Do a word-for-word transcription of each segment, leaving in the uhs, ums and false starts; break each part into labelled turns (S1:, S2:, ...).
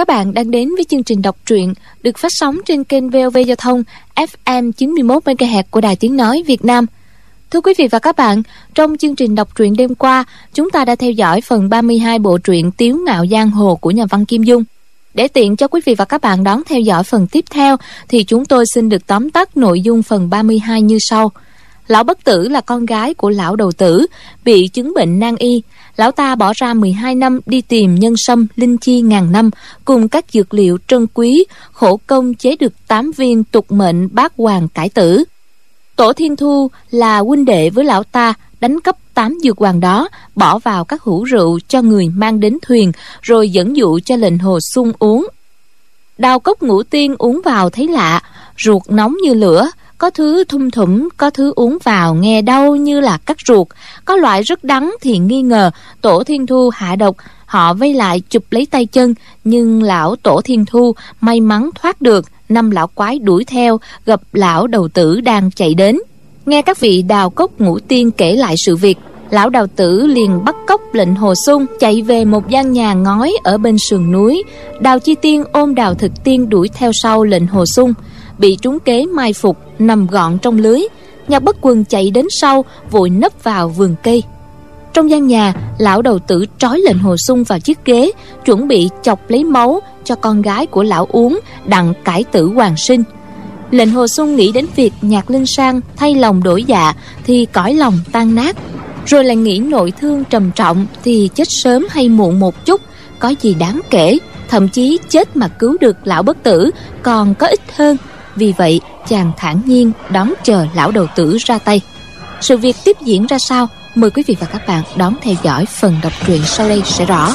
S1: Các bạn đang đến với chương trình đọc truyện được phát sóng trên kênh vê o vê Giao thông ép em chín mươi mốt mê ga héc của Đài Tiếng Nói Việt Nam. Thưa quý vị và các bạn, trong chương trình đọc truyện đêm qua, chúng ta đã theo dõi phần ba mươi hai bộ truyện Tiếu Ngạo Giang Hồ của nhà văn Kim Dung. Để tiện cho quý vị và các bạn đón theo dõi phần tiếp theo, thì chúng tôi xin được tóm tắt nội dung phần ba mươi hai như sau. Lão Bất Tử là con gái của lão Đầu Tử, bị chứng bệnh nan y. Lão ta bỏ ra mười hai năm đi tìm nhân sâm, linh chi ngàn năm, cùng các dược liệu trân quý, khổ công chế được tám viên tục mệnh bát hoàng cải tử. Tổ Thiên Thu là huynh đệ với lão ta, đánh cắp tám dược hoàng đó, bỏ vào các hũ rượu cho người mang đến thuyền, rồi dẫn dụ cho lệnh Hồ Xung uống. Đào Cốc Ngũ Tiên uống vào thấy lạ, ruột nóng như lửa, có thứ thum thủm, có thứ uống vào nghe đau như là cắt ruột, có loại rất đắng thì nghi ngờ Tổ Thiên Thu hạ độc. Họ vây lại chụp lấy tay chân, nhưng lão Tổ Thiên Thu may mắn thoát được. Năm lão quái đuổi theo, gặp lão Đầu Tử đang chạy đến. Nghe các vị Đào Cốc Ngũ Tiên kể lại sự việc, lão Đào Tử liền bắt cóc lệnh Hồ Xung, chạy về một gian nhà ngói ở bên sườn núi. Đào Chi Tiên ôm Đào Thực Tiên đuổi theo sau lệnh Hồ Xung, bị trúng kế mai phục, nằm gọn trong lưới. Nhạc Bất Quần chạy đến sau, vội nấp vào vườn cây. Trong gian nhà, lão Đầu Tử trói lệnh Hồ Xung vào chiếc ghế, chuẩn bị chọc lấy máu cho con gái của lão uống, đặng cải tử hoàn sinh. Lệnh Hồ Xung nghĩ đến việc Nhạc Linh Sang thay lòng đổi dạ thì cõi lòng tan nát, rồi lại nghĩ nội thương trầm trọng thì chết sớm hay muộn một chút có gì đáng kể, thậm chí chết mà cứu được lão Bất Tử còn có ích hơn. Vì vậy chàng thản nhiên đón chờ lão Đầu Tử ra tay. Sự việc tiếp diễn ra sao, mời quý vị và các bạn đón theo dõi phần đọc truyện sau đây sẽ rõ.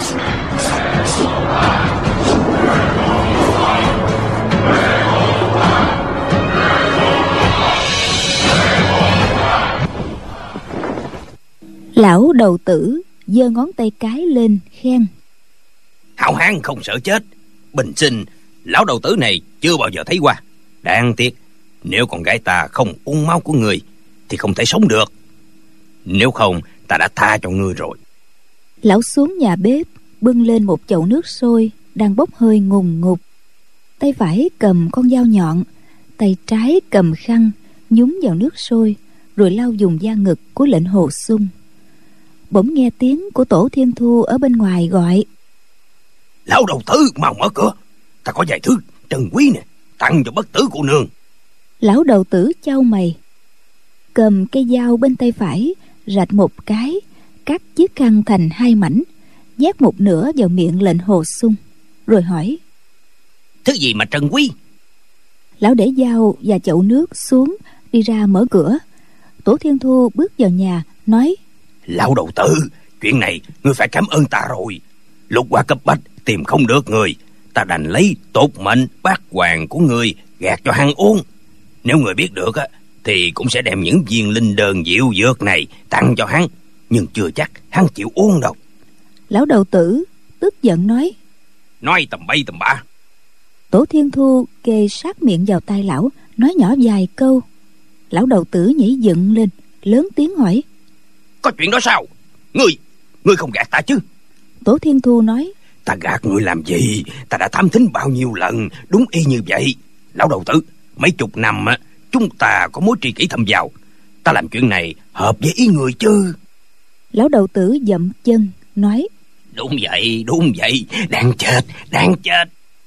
S2: Lão Đầu Tử giơ ngón tay cái lên khen:
S3: Hảo hán không sợ chết, bình sinh lão Đầu Tử này chưa bao giờ thấy qua. Đáng tiếc, nếu con gái ta không uống máu của người thì không thể sống được. Nếu không, ta đã tha cho ngươi rồi.
S2: Lão xuống nhà bếp, bưng lên một chậu nước sôi đang bốc hơi ngùn ngụt. Tay phải cầm con dao nhọn, tay trái cầm khăn nhúng vào nước sôi, rồi lau dùng da ngực của lệnh Hồ Xung. Bỗng nghe tiếng của Tổ Thiên Thu ở bên ngoài gọi:
S3: Lão Đầu Tử, mau mở cửa, ta có vài thứ trân quý nè, tặng cho Bất Tử cô nương.
S2: Lão Đầu Tử chau mày, cầm cây dao bên tay phải, rạch một cái, cắt chiếc khăn thành hai mảnh, nhét một nửa vào miệng lệnh Hồ Xung, rồi hỏi:
S3: Thứ gì mà trân quý?
S2: Lão để dao và chậu nước xuống, đi ra mở cửa. Tổ Thiên Thu bước vào nhà, nói:
S3: Lão Đầu Tử, chuyện này ngươi phải cảm ơn ta rồi. Lục qua cấp bách tìm không được người, ta đành lấy tốt mệnh bát hoàng của ngươi gạt cho hắn uống. Nếu người biết được á, thì cũng sẽ đem những viên linh đơn diệu dược này tặng cho hắn, nhưng chưa chắc hắn chịu uống đâu.
S2: Lão Đầu Tử tức giận nói:
S3: Nói tầm bay tầm bạ.
S2: Tổ Thiên Thu kề sát miệng vào tai lão, nói nhỏ vài câu. Lão Đầu Tử nhảy dựng lên, lớn tiếng hỏi:
S3: Có chuyện đó sao? Ngươi, ngươi không gạt ta chứ?
S2: Tổ Thiên Thu nói:
S3: Ta gạt ngươi làm gì? Ta đã thám thính bao nhiêu lần, đúng y như vậy. Lão Đầu Tử, mấy chục năm á, chúng ta có mối tri kỷ thâm giao. Ta làm chuyện này hợp với ý người chứ?
S2: Lão Đầu Tử dậm chân nói:
S3: Đúng vậy, đúng vậy, đang chết, đang chết.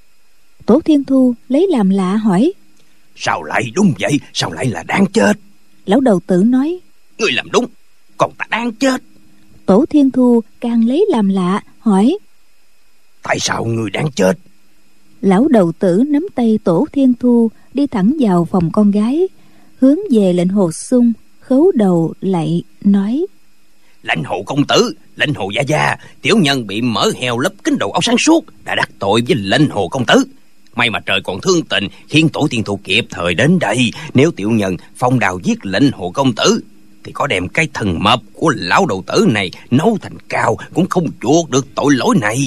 S2: Tổ Thiên Thu lấy làm lạ hỏi:
S3: Sao lại đúng vậy? Sao lại là đang chết?
S2: Lão Đầu Tử nói:
S3: Ngươi làm đúng, còn ta đang chết.
S2: Tổ Thiên Thu càng lấy làm lạ hỏi:
S3: Tại sao ngươi đang chết?
S2: Lão Đầu Tử nắm tay Tổ Thiên Thu đi thẳng vào phòng con gái, hướng về lệnh Hồ Xung, khấu đầu lạy nói:
S3: Lệnh Hồ công tử, lệnh Hồ gia gia, tiểu nhân bị mỡ heo lấp kín đầu óc sáng suốt, đã đắc tội với lệnh Hồ công tử. May mà trời còn thương tình, khiến Tổ Thiên Thu kịp thời đến đây. Nếu tiểu nhân phong đào giết lệnh Hồ công tử, thì có đem cái thần mập của lão Đầu Tử này nấu thành cao cũng không chuộc được tội lỗi này.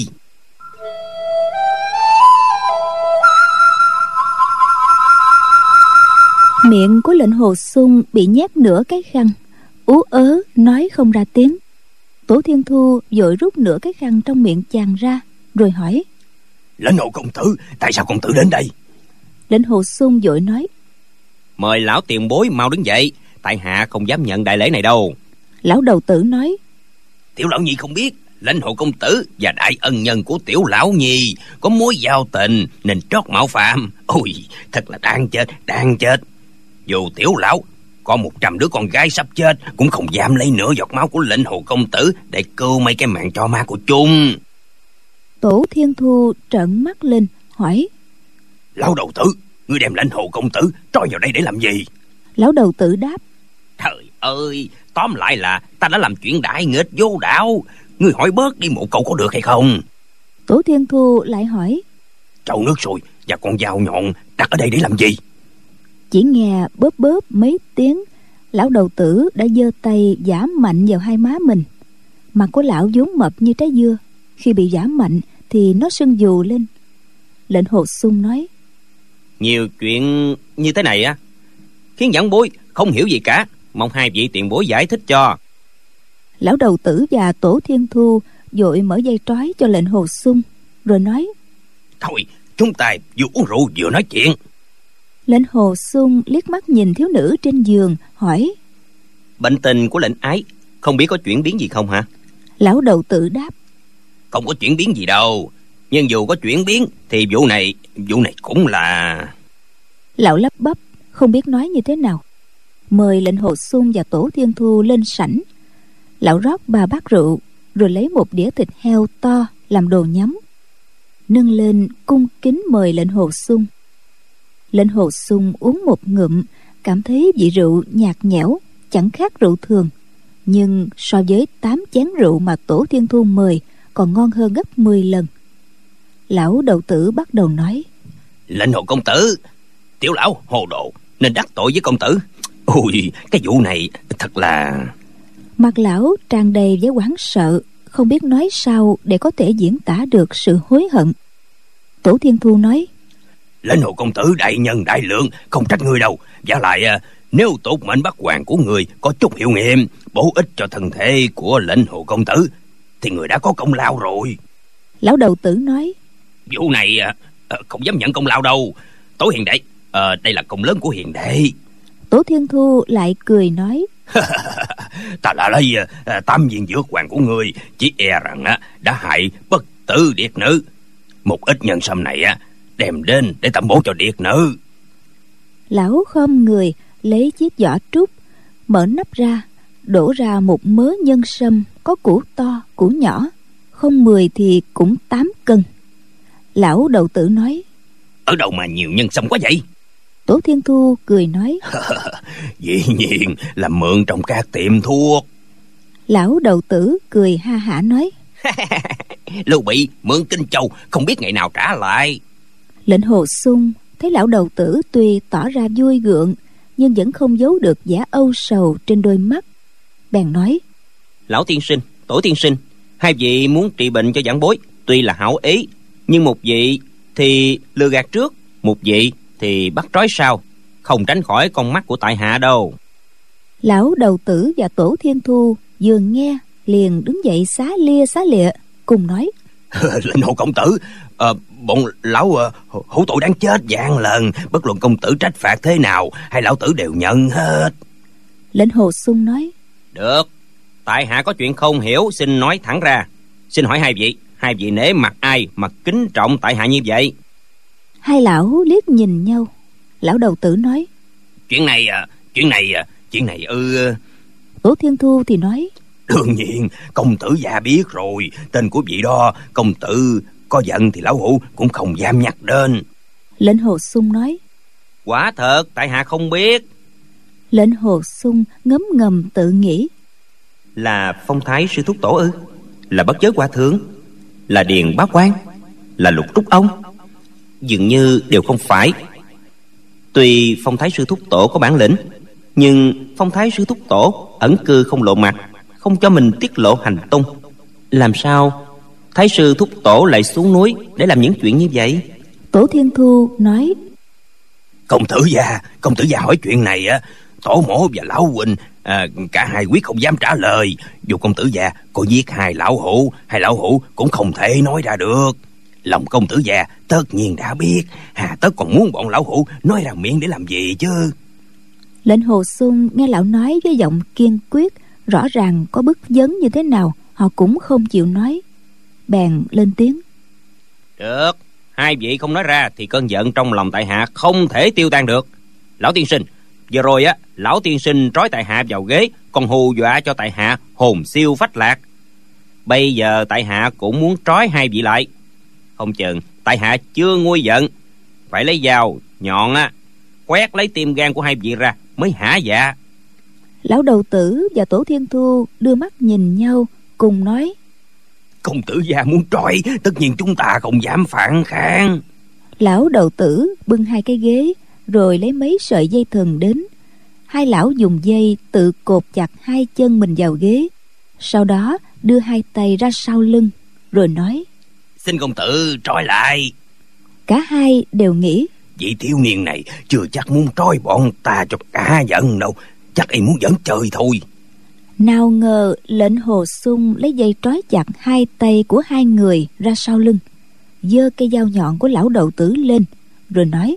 S2: Miệng của lệnh Hồ Xung bị nhét nửa cái khăn, ú ớ nói không ra tiếng. Tổ Thiên Thu vội rút nửa cái khăn trong miệng chàng ra, rồi hỏi:
S3: Lãnh Hồ công tử, tại sao công tử đến đây?
S2: Lãnh Hồ Xuân vội nói:
S3: Mời lão tiền bối mau đứng dậy, tại hạ không dám nhận đại lễ này đâu.
S2: Lão đầu tử nói:
S3: Tiểu lão nhi không biết, Lãnh Hồ công tử và đại ân nhân của tiểu lão nhi có mối giao tình nên trót mạo phạm. Ôi, thật là đáng chết, đáng chết. Dù tiểu lão có một trăm đứa con gái sắp chết cũng không dám lấy nửa giọt máu của Lãnh Hồ công tử để cứu mấy cái mạng cho ma của chúng.
S2: Tổ Thiên Thu trợn mắt lên hỏi:
S3: Lão đầu tử, ngươi đem Lãnh Hồ công tử trói vào đây để làm gì?
S2: Lão đầu tử đáp:
S3: Trời ơi, tóm lại là ta đã làm chuyện đại nghịch vô đạo. Ngươi hỏi bớt đi một câu có được hay không?
S2: Tổ Thiên Thu lại hỏi:
S3: Chậu nước sôi và con dao nhọn đặt ở đây để làm gì?
S2: Chỉ nghe bóp bóp mấy tiếng, lão đầu tử đã giơ tay giã mạnh vào hai má mình. Mặt của lão vốn mập như trái dưa, khi bị giã mạnh thì nó sưng dù lên. Lệnh Hồ Xuân nói:
S3: Nhiều chuyện như thế này á khiến giảng bối không hiểu gì cả, mong hai vị tiền bối giải thích cho.
S2: Lão đầu tử và Tổ Thiên Thu vội mở dây trói cho Lệnh Hồ Xuân, rồi nói:
S3: Thôi, chúng ta vừa uống rượu vừa nói chuyện.
S2: Lệnh Hồ Xuân liếc mắt nhìn thiếu nữ trên giường hỏi:
S3: Bệnh tình của lệnh ái không biết có chuyển biến gì không hả?
S2: Lão đầu tử đáp:
S3: Không có chuyển biến gì đâu, nhưng dù có chuyển biến thì vụ này vụ này cũng là...
S2: Lão lắp bắp không biết nói như thế nào, mời Lệnh Hồ Xuân và Tổ Thiên Thu lên sảnh. Lão rót ba bát rượu, rồi lấy một đĩa thịt heo to làm đồ nhắm, nâng lên cung kính mời Lệnh Hồ Xuân. Lệnh Hồ Xuân uống một ngụm, cảm thấy vị rượu nhạt nhẽo, chẳng khác rượu thường, nhưng so với tám chén rượu mà Tổ Thiên Thu mời còn ngon hơn gấp mười lần. Lão đầu tử bắt đầu nói:
S3: Lệnh Hồ công tử, tiểu lão hồ đồ nên đắc tội với công tử. Ôi, cái vụ này thật là...
S2: Mặt lão tràn đầy vẻ hoảng sợ, không biết nói sao để có thể diễn tả được sự hối hận. Tổ Thiên Thu nói:
S3: Lệnh Hồ công tử đại nhân đại lượng, không trách ngươi đâu. Và lại nếu tốt mệnh bắt hoàng của người có chút hiệu nghiệm, bổ ích cho thân thể của Lệnh Hồ công tử, thì người đã có công lao rồi.
S2: Lão đầu tử nói:
S3: Vụ này không dám nhận công lao đâu. Tổ hiền đệ, à, đây là công lớn của hiền đệ.
S2: Tổ Thiên Thu lại cười nói:
S3: Ta đã lấy uh, tam viên dược hoàng của người, chỉ e rằng uh, đã hại bất tử điệt nữ. Một ít nhân sâm này uh, đem đến để tẩm bổ cho điệt nữ.
S2: Lão khom người lấy chiếc giỏ trúc, mở nắp ra, đổ ra một mớ nhân sâm có củ to củ nhỏ, không mười thì cũng tám cân. Lão đầu tử nói:
S3: Ở đâu mà nhiều nhân sâm quá vậy?
S2: Tổ Thiên Thu cười nói:
S3: Dĩ nhiên là mượn trong các tiệm thuốc.
S2: Lão đầu tử cười ha hả nói:
S3: Lưu Bị mượn Kinh Châu, không biết ngày nào trả lại.
S2: Lệnh Hồ Xuân thấy lão đầu tử tuy tỏ ra vui gượng, nhưng vẫn không giấu được vẻ âu sầu trên đôi mắt, bèn nói:
S3: Lão tiên sinh, Tổ tiên sinh, hai vị muốn trị bệnh cho giảng bối tuy là hảo ý, nhưng một vị thì lừa gạt trước, một vị thì bắt trói sau, không tránh khỏi con mắt của tại hạ đâu.
S2: Lão đầu tử và Tổ Thiên Thu vừa nghe liền đứng dậy xá lia xá lịa, cùng nói:
S3: Lệnh Hồ công tử, à, bọn lão uh, hữu tội đáng chết vạn lần, bất luận công tử trách phạt thế nào hay lão tử đều nhận hết.
S2: Lệnh Hồ Xuân nói:
S3: Được, tại hạ có chuyện không hiểu, xin nói thẳng ra. Xin hỏi hai vị, hai vị nể mặt ai mà kính trọng tại hạ như vậy?
S2: Hai lão liếc nhìn nhau. Lão đầu tử nói:
S3: Chuyện này, chuyện này, chuyện này ư...
S2: Tổ Thiên Thu thì nói:
S3: Đương nhiên, công tử già biết rồi, tên của vị đó, công tử có giận thì lão hữu cũng không dám nhắc đến.
S2: Lệnh Hồ Xuân nói:
S3: Quả thật, tại hạ không biết.
S2: Lệnh Hồ Xuân ngấm ngầm tự nghĩ:
S3: Là Phong Thái sư thúc tổ ư? Là Bất Chớ Hòa Thượng? Là Điền Bá Quan? Là Lục Trúc Ông? Dường như đều không phải. Tuy Phong Thái sư thúc tổ có bản lĩnh, nhưng Phong Thái sư thúc tổ ẩn cư không lộ mặt, không cho mình tiết lộ hành tung. Làm sao Thái sư thúc tổ lại xuống núi để làm những chuyện như vậy?
S2: Tổ Thiên Thu nói:
S3: Công tử già, công tử già hỏi chuyện này á, tổ mổ và lão huynh à, cả hai quyết không dám trả lời. Dù công tử già có giết hai lão hữu, hai lão hữu cũng không thể nói ra được. Lòng công tử già tất nhiên đã biết, hà tất còn muốn bọn lão hủ nói ra miệng để làm gì chứ.
S2: Lệnh Hồ Xuân nghe lão nói với giọng kiên quyết, rõ ràng có bức vấn như thế nào họ cũng không chịu nói, bèn lên tiếng.
S3: Được, hai vị không nói ra thì cơn giận trong lòng tại hạ không thể tiêu tan được. Lão tiên sinh, vừa rồi á, lão tiên sinh trói tại hạ vào ghế, còn hù dọa cho tại hạ hồn siêu phách lạc. Bây giờ tại hạ cũng muốn trói hai vị lại. Không chừng tại hạ chưa nguôi giận, phải lấy dao nhọn á quét lấy tim gan của hai vị ra mới hả dạ.
S2: Lão đầu tử và Tổ Thiên Thu đưa mắt nhìn nhau, cùng nói.
S3: Công tử gia muốn trói, tất nhiên chúng ta không dám phản kháng.
S2: Lão đầu tử bưng hai cái ghế, rồi lấy mấy sợi dây thừng đến. Hai lão dùng dây tự cột chặt hai chân mình vào ghế, sau đó đưa hai tay ra sau lưng, rồi nói.
S3: Xin công tử trói lại.
S2: Cả hai đều nghĩ,
S3: vị thiếu niên này chưa chắc muốn trói bọn ta cho cả giận đâu, chắc y muốn giỡn chơi thôi.
S2: Nào ngờ Lệnh Hồ Xuân lấy dây trói chặt hai tay của hai người ra sau lưng, giơ cây dao nhọn của lão đầu tử lên, rồi nói.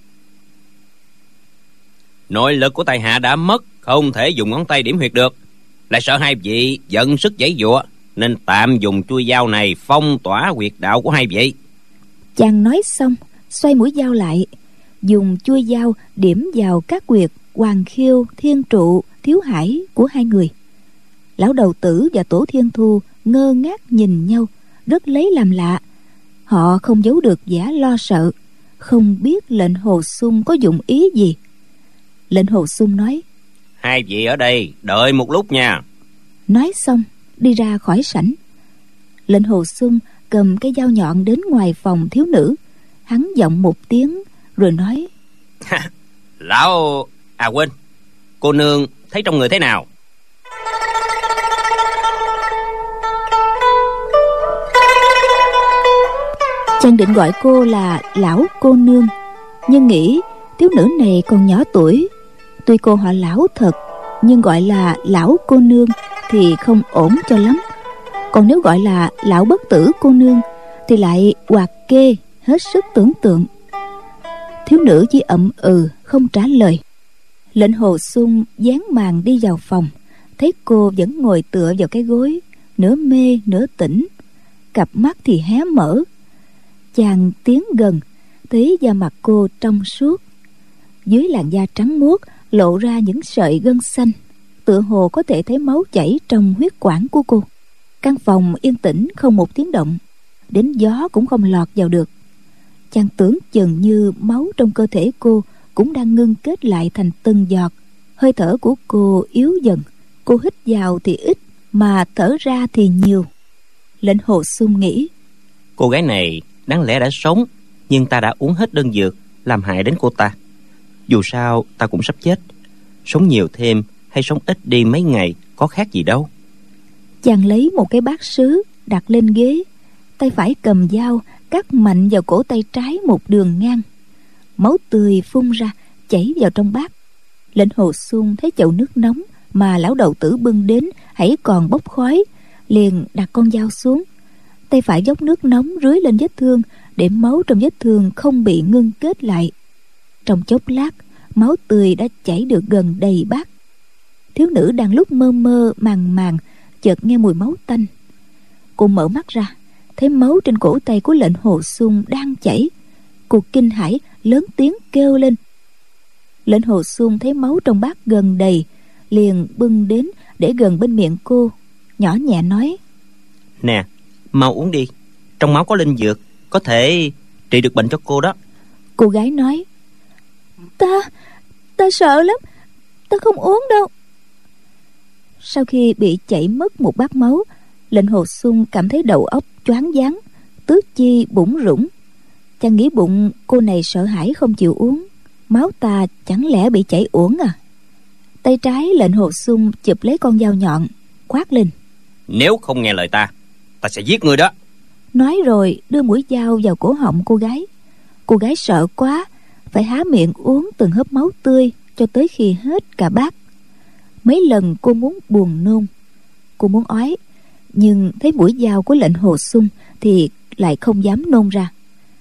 S3: Nội lực của tại hạ đã mất, không thể dùng ngón tay điểm huyệt được, lại sợ hai vị giận sức giãy giụa, nên tạm dùng chuôi dao này phong tỏa huyệt đạo của hai vị.
S2: Chàng nói xong, xoay mũi dao lại, dùng chuôi dao điểm vào các huyệt Hoàng Khiêu, Thiên Trụ, Thiếu Hải của hai người. Lão đầu tử và Tổ Thiên Thu ngơ ngác nhìn nhau, rất lấy làm lạ. Họ không giấu được vẻ lo sợ, không biết Lệnh Hồ Xuân có dụng ý gì. Lệnh Hồ Xuân nói.
S3: Hai vị ở đây đợi một lúc nha.
S2: Nói xong đi ra khỏi sảnh. Lệnh Hồ Xuân cầm cái dao nhọn đến ngoài phòng thiếu nữ, hắn giọng một tiếng rồi nói.
S3: Lão... À quên, cô nương thấy trong người thế nào?
S2: Chàng định gọi cô là lão cô nương, nhưng nghĩ thiếu nữ này còn nhỏ tuổi. Tuy cô họ lão thật, nhưng gọi là lão cô nương thì không ổn cho lắm. Còn nếu gọi là lão bất tử cô nương thì lại hoạt kê, hết sức tưởng tượng. Thiếu nữ chỉ ậm ừ không trả lời. Lệnh Hồ Xuân dán màn đi vào phòng, thấy cô vẫn ngồi tựa vào cái gối, nửa mê nửa tỉnh, cặp mắt thì hé mở. Chàng tiến gần, thấy da mặt cô trong suốt, dưới làn da trắng muốt lộ ra những sợi gân xanh, tựa hồ có thể thấy máu chảy trong huyết quản của cô. Căn phòng yên tĩnh không một tiếng động, đến gió cũng không lọt vào được. Chàng tưởng chừng như máu trong cơ thể cô cũng đang ngưng kết lại thành từng giọt. Hơi thở của cô yếu dần, cô hít vào thì ít mà thở ra thì nhiều. Lệnh Hồ Xuân nghĩ,
S3: cô gái này đáng lẽ đã sống, nhưng ta đã uống hết đơn dược làm hại đến cô ta. Dù sao ta cũng sắp chết, sống nhiều thêm hay sống ít đi mấy ngày có khác gì đâu.
S2: Chàng lấy một cái bát sứ đặt lên ghế, tay phải cầm dao cắt mạnh vào cổ tay trái một đường ngang. Máu tươi phun ra chảy vào trong bát. Lệnh Hồ Xuân thấy chậu nước nóng mà lão đầu tử bưng đến hãy còn bốc khói, liền đặt con dao xuống, tay phải dốc nước nóng rưới lên vết thương để máu trong vết thương không bị ngưng kết lại. Trong chốc lát, máu tươi đã chảy được gần đầy bát. Thiếu nữ đang lúc mơ mơ màng màng chợt nghe mùi máu tanh. Cô mở mắt ra, thấy máu trên cổ tay của Lệnh Hồ Xuân đang chảy. Cô kinh hãi lớn tiếng kêu lên. Lệnh Hồ Xuân thấy máu trong bát gần đầy, liền bưng đến để gần bên miệng cô, nhỏ nhẹ nói.
S3: Nè, mau uống đi, trong máu có linh dược, có thể trị được bệnh cho cô đó.
S2: Cô gái nói. Ta, ta sợ lắm, ta không uống đâu. Sau khi bị chảy mất một bát máu, Lệnh Hồ Xuân cảm thấy đầu óc choáng váng, tứ chi bủn rủn. Chàng nghĩ bụng cô này sợ hãi không chịu uống, máu ta chẳng lẽ bị chảy uổng à. Tay trái Lệnh Hồ Xuân chụp lấy con dao nhọn, quát lên. Nếu không nghe lời ta, ta sẽ giết ngươi đó. Nói rồi đưa mũi dao vào cổ họng cô gái. Cô gái sợ quá, phải há miệng uống từng hớp máu tươi cho tới khi hết cả bát. Mấy lần cô muốn buồn nôn, cô muốn ói, nhưng thấy mũi dao của Lệnh Hồ Xuân thì lại không dám nôn ra.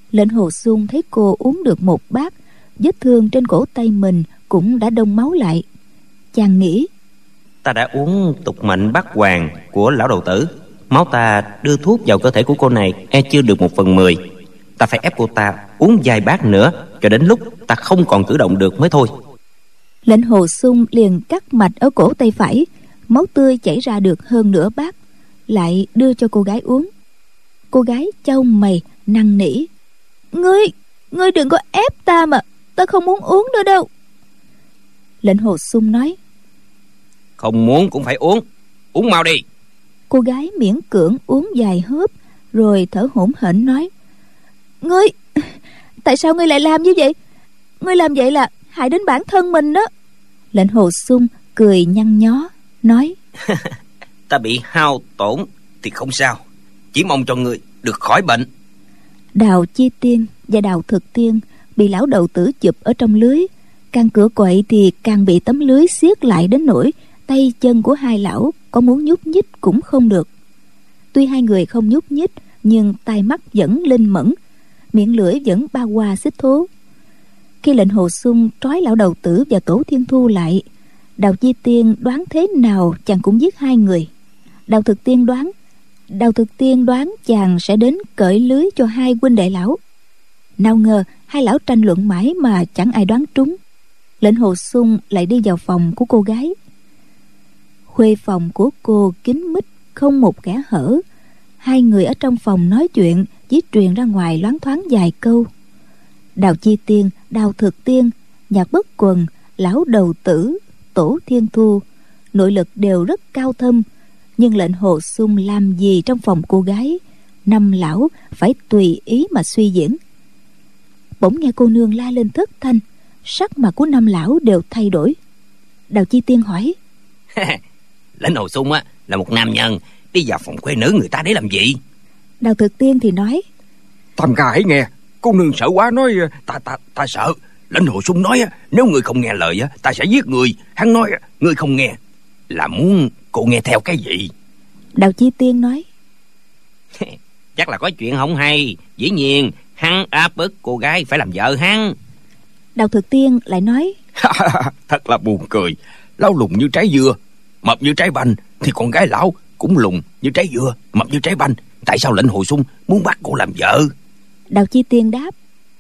S2: Lệnh Hồ Xung thấy cô uống được một bát, vết thương trên cổ tay mình cũng đã đông máu lại. Chàng nghĩ,
S3: ta đã uống tục mệnh bát hoàng của lão đầu tử, máu ta đưa thuốc vào cơ thể của cô này e chưa được một phần mười. Ta phải ép cô ta uống vài bát nữa, cho đến lúc ta không còn cử động được mới thôi.
S2: Lệnh Hồ Xung liền cắt mạch ở cổ tay phải, máu tươi chảy ra được hơn nửa bát, lại đưa cho cô gái uống. Cô gái chau mày năn nỉ, Ngươi, ngươi đừng có ép ta mà, ta không muốn uống nữa đâu. Lệnh Hồ Xung nói,
S3: không muốn cũng phải uống, uống mau đi.
S2: Cô gái miễn cưỡng uống vài hớp, rồi thở hổn hển nói, Ngươi, tại sao ngươi lại làm như vậy? Ngươi làm vậy là hại đến bản thân mình đó. Lệnh Hồ Xung cười nhăn nhó nói,
S3: ta bị hao tổn thì không sao, chỉ mong cho ngươi được khỏi bệnh.
S2: Đào Chi Tiên và Đào Thực Tiên bị lão đầu tử chụp ở trong lưới, càng cửa quậy thì càng bị tấm lưới siết lại đến nỗi tay chân của hai lão có muốn nhúc nhích cũng không được. Tuy hai người không nhúc nhích, nhưng tai mắt vẫn linh mẫn, miệng lưỡi vẫn ba qua xích thố. Khi Lệnh Hồ Xung trói lão đầu tử và Tổ Thiên Thu lại, Đào Chi Tiên đoán thế nào chàng cũng giết hai người. Đào Thực Tiên đoán Đào Thực Tiên đoán chàng sẽ đến cởi lưới cho hai huynh đệ lão. Nào ngờ hai lão tranh luận mãi mà chẳng ai đoán trúng. Lệnh Hồ Xung lại đi vào phòng của cô gái. Khuê phòng của cô kín mít, không một kẽ hở. Hai người ở trong phòng nói chuyện, chỉ truyền ra ngoài loáng thoáng vài câu. Đào Chi Tiên, Đào Thực Tiên, Nhạc Bất Quần, lão đầu tử, Tổ Thiên Thu nội lực đều rất cao thâm, nhưng Lệnh Hồ Xung làm gì trong phòng cô gái, năm lão phải tùy ý mà suy diễn. Bỗng nghe cô nương la lên thất thanh, sắc mặt của năm lão đều thay đổi. Đào Chi Tiên hỏi,
S3: Lệnh Hồ Xung á là một nam nhân, đi vào phòng khuê nữ người ta để làm gì?
S2: Đào Thực Tiên thì nói,
S4: Tam ca hãy nghe, cô nương sợ quá nói ta ta ta sợ. Lệnh Hồ Xung nói nếu người không nghe lời ta sẽ giết người. Hắn nói người không nghe là muốn cô nghe theo cái gì?
S2: Đào Chi Tiên nói,
S3: chắc là có chuyện không hay. Dĩ nhiên hắn áp bức cô gái phải làm vợ hắn.
S2: Đào Thực Tiên lại nói,
S4: thật là buồn cười. Lão lùn như trái dừa, mập như trái banh, thì con gái lão cũng lùn như trái dừa, mập như trái banh. Tại sao Lệnh Hồ Xung muốn bắt cô làm vợ?
S2: Đào Chi Tiên đáp,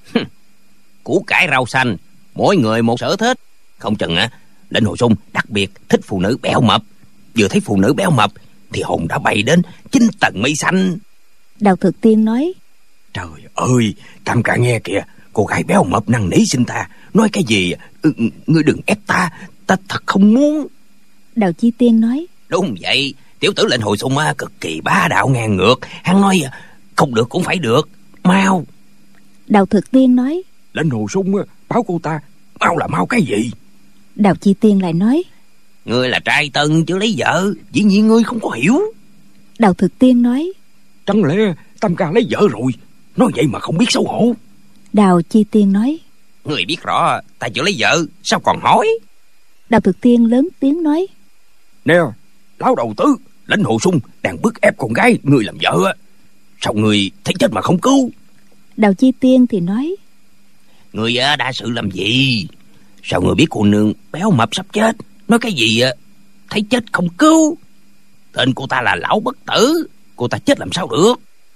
S3: củ cải rau xanh, mỗi người một sở thích. Không chừng á, Lệnh Hồ Xung đặc biệt thích phụ nữ béo mập. Vừa thấy phụ nữ béo mập thì hồn đã bay đến chín tầng mây xanh.
S2: Đào Thực Tiên nói,
S4: Trời ơi, Tam ca nghe kìa, cô gái béo mập năn nỉ xin ta, nói cái gì? Ừ, ngươi đừng ép ta, ta thật không muốn.
S2: Đào Chi Tiên nói,
S3: Đúng vậy, tiểu tử Lệnh Hồ Xung á cực kỳ bá đạo ngang ngược. Hắn nói không được cũng phải được, mau.
S2: Đào Thực Tiên nói,
S4: Lệnh Hồ Xung báo cô ta, mau là mau cái gì?
S2: Đào Chi Tiên lại nói,
S3: Ngươi là trai tân chưa lấy vợ, dĩ nhiên ngươi không có hiểu.
S2: Đào Thực Tiên nói,
S4: Chẳng lẽ Tam ca lấy vợ rồi, nói vậy mà không biết xấu hổ?
S2: Đào Chi Tiên nói,
S3: Ngươi biết rõ ta chưa lấy vợ, sao còn hỏi?
S2: Đào Thực Tiên lớn tiếng nói,
S4: Nè, lão đầu tử, Lệnh Hồ Xung đang bức ép con gái ngươi làm vợ á, sao ngươi thấy chết mà không cứu?
S2: Đào Chi Tiên thì nói,
S3: Ngươi đa sự làm gì? Sao ngươi biết cô nương béo mập sắp chết, nói cái gì thấy chết không cứu? Tên cô ta là Lão Bất Tử, cô ta chết làm sao được?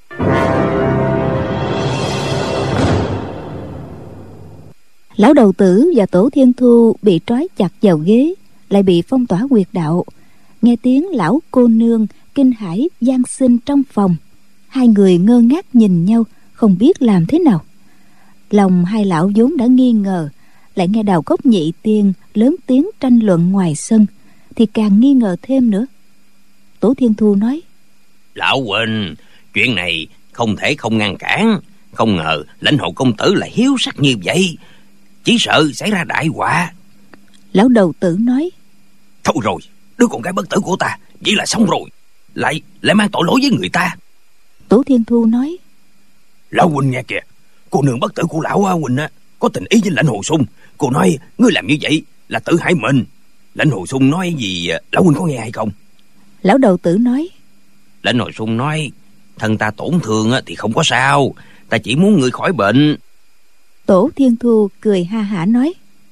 S2: Lão đầu tử và Tổ Thiên Thu bị trói chặt vào ghế, lại bị phong tỏa huyệt đạo. Nghe tiếng lão cô nương kinh hãi van xin trong phòng, hai người ngơ ngác nhìn nhau, không biết làm thế nào. Lòng hai lão vốn đã nghi ngờ, lại nghe Đào Cốc Nhị Tiên lớn tiếng tranh luận ngoài sân, thì càng nghi ngờ thêm nữa. Tổ Thiên Thu nói,
S3: Lão huynh, chuyện này không thể không ngăn cản. Không ngờ Lãnh Hồ công tử lại hiếu sắc như vậy, chỉ sợ xảy ra đại họa.
S2: Lão đầu tử nói,
S4: Thôi rồi, đứa con gái bất tử của ta vậy là xong rồi, lại lại mang tội lỗi với người ta.
S2: Tổ Thiên Thu nói,
S4: Lão huynh nghe kìa, cô nương bất tử của lão huynh á có tình ý với Lãnh Hồ Xung. Cô nói ngươi làm như vậy là tự hại mình. Lãnh Hồ Xung nói gì lão huynh có nghe hay không?
S2: Lão đầu tử nói,
S3: Lãnh Hồ Xung nói thân ta tổn thương thì không có sao, ta chỉ muốn ngươi khỏi bệnh.
S2: Tổ Thiên Thu cười ha hả nói: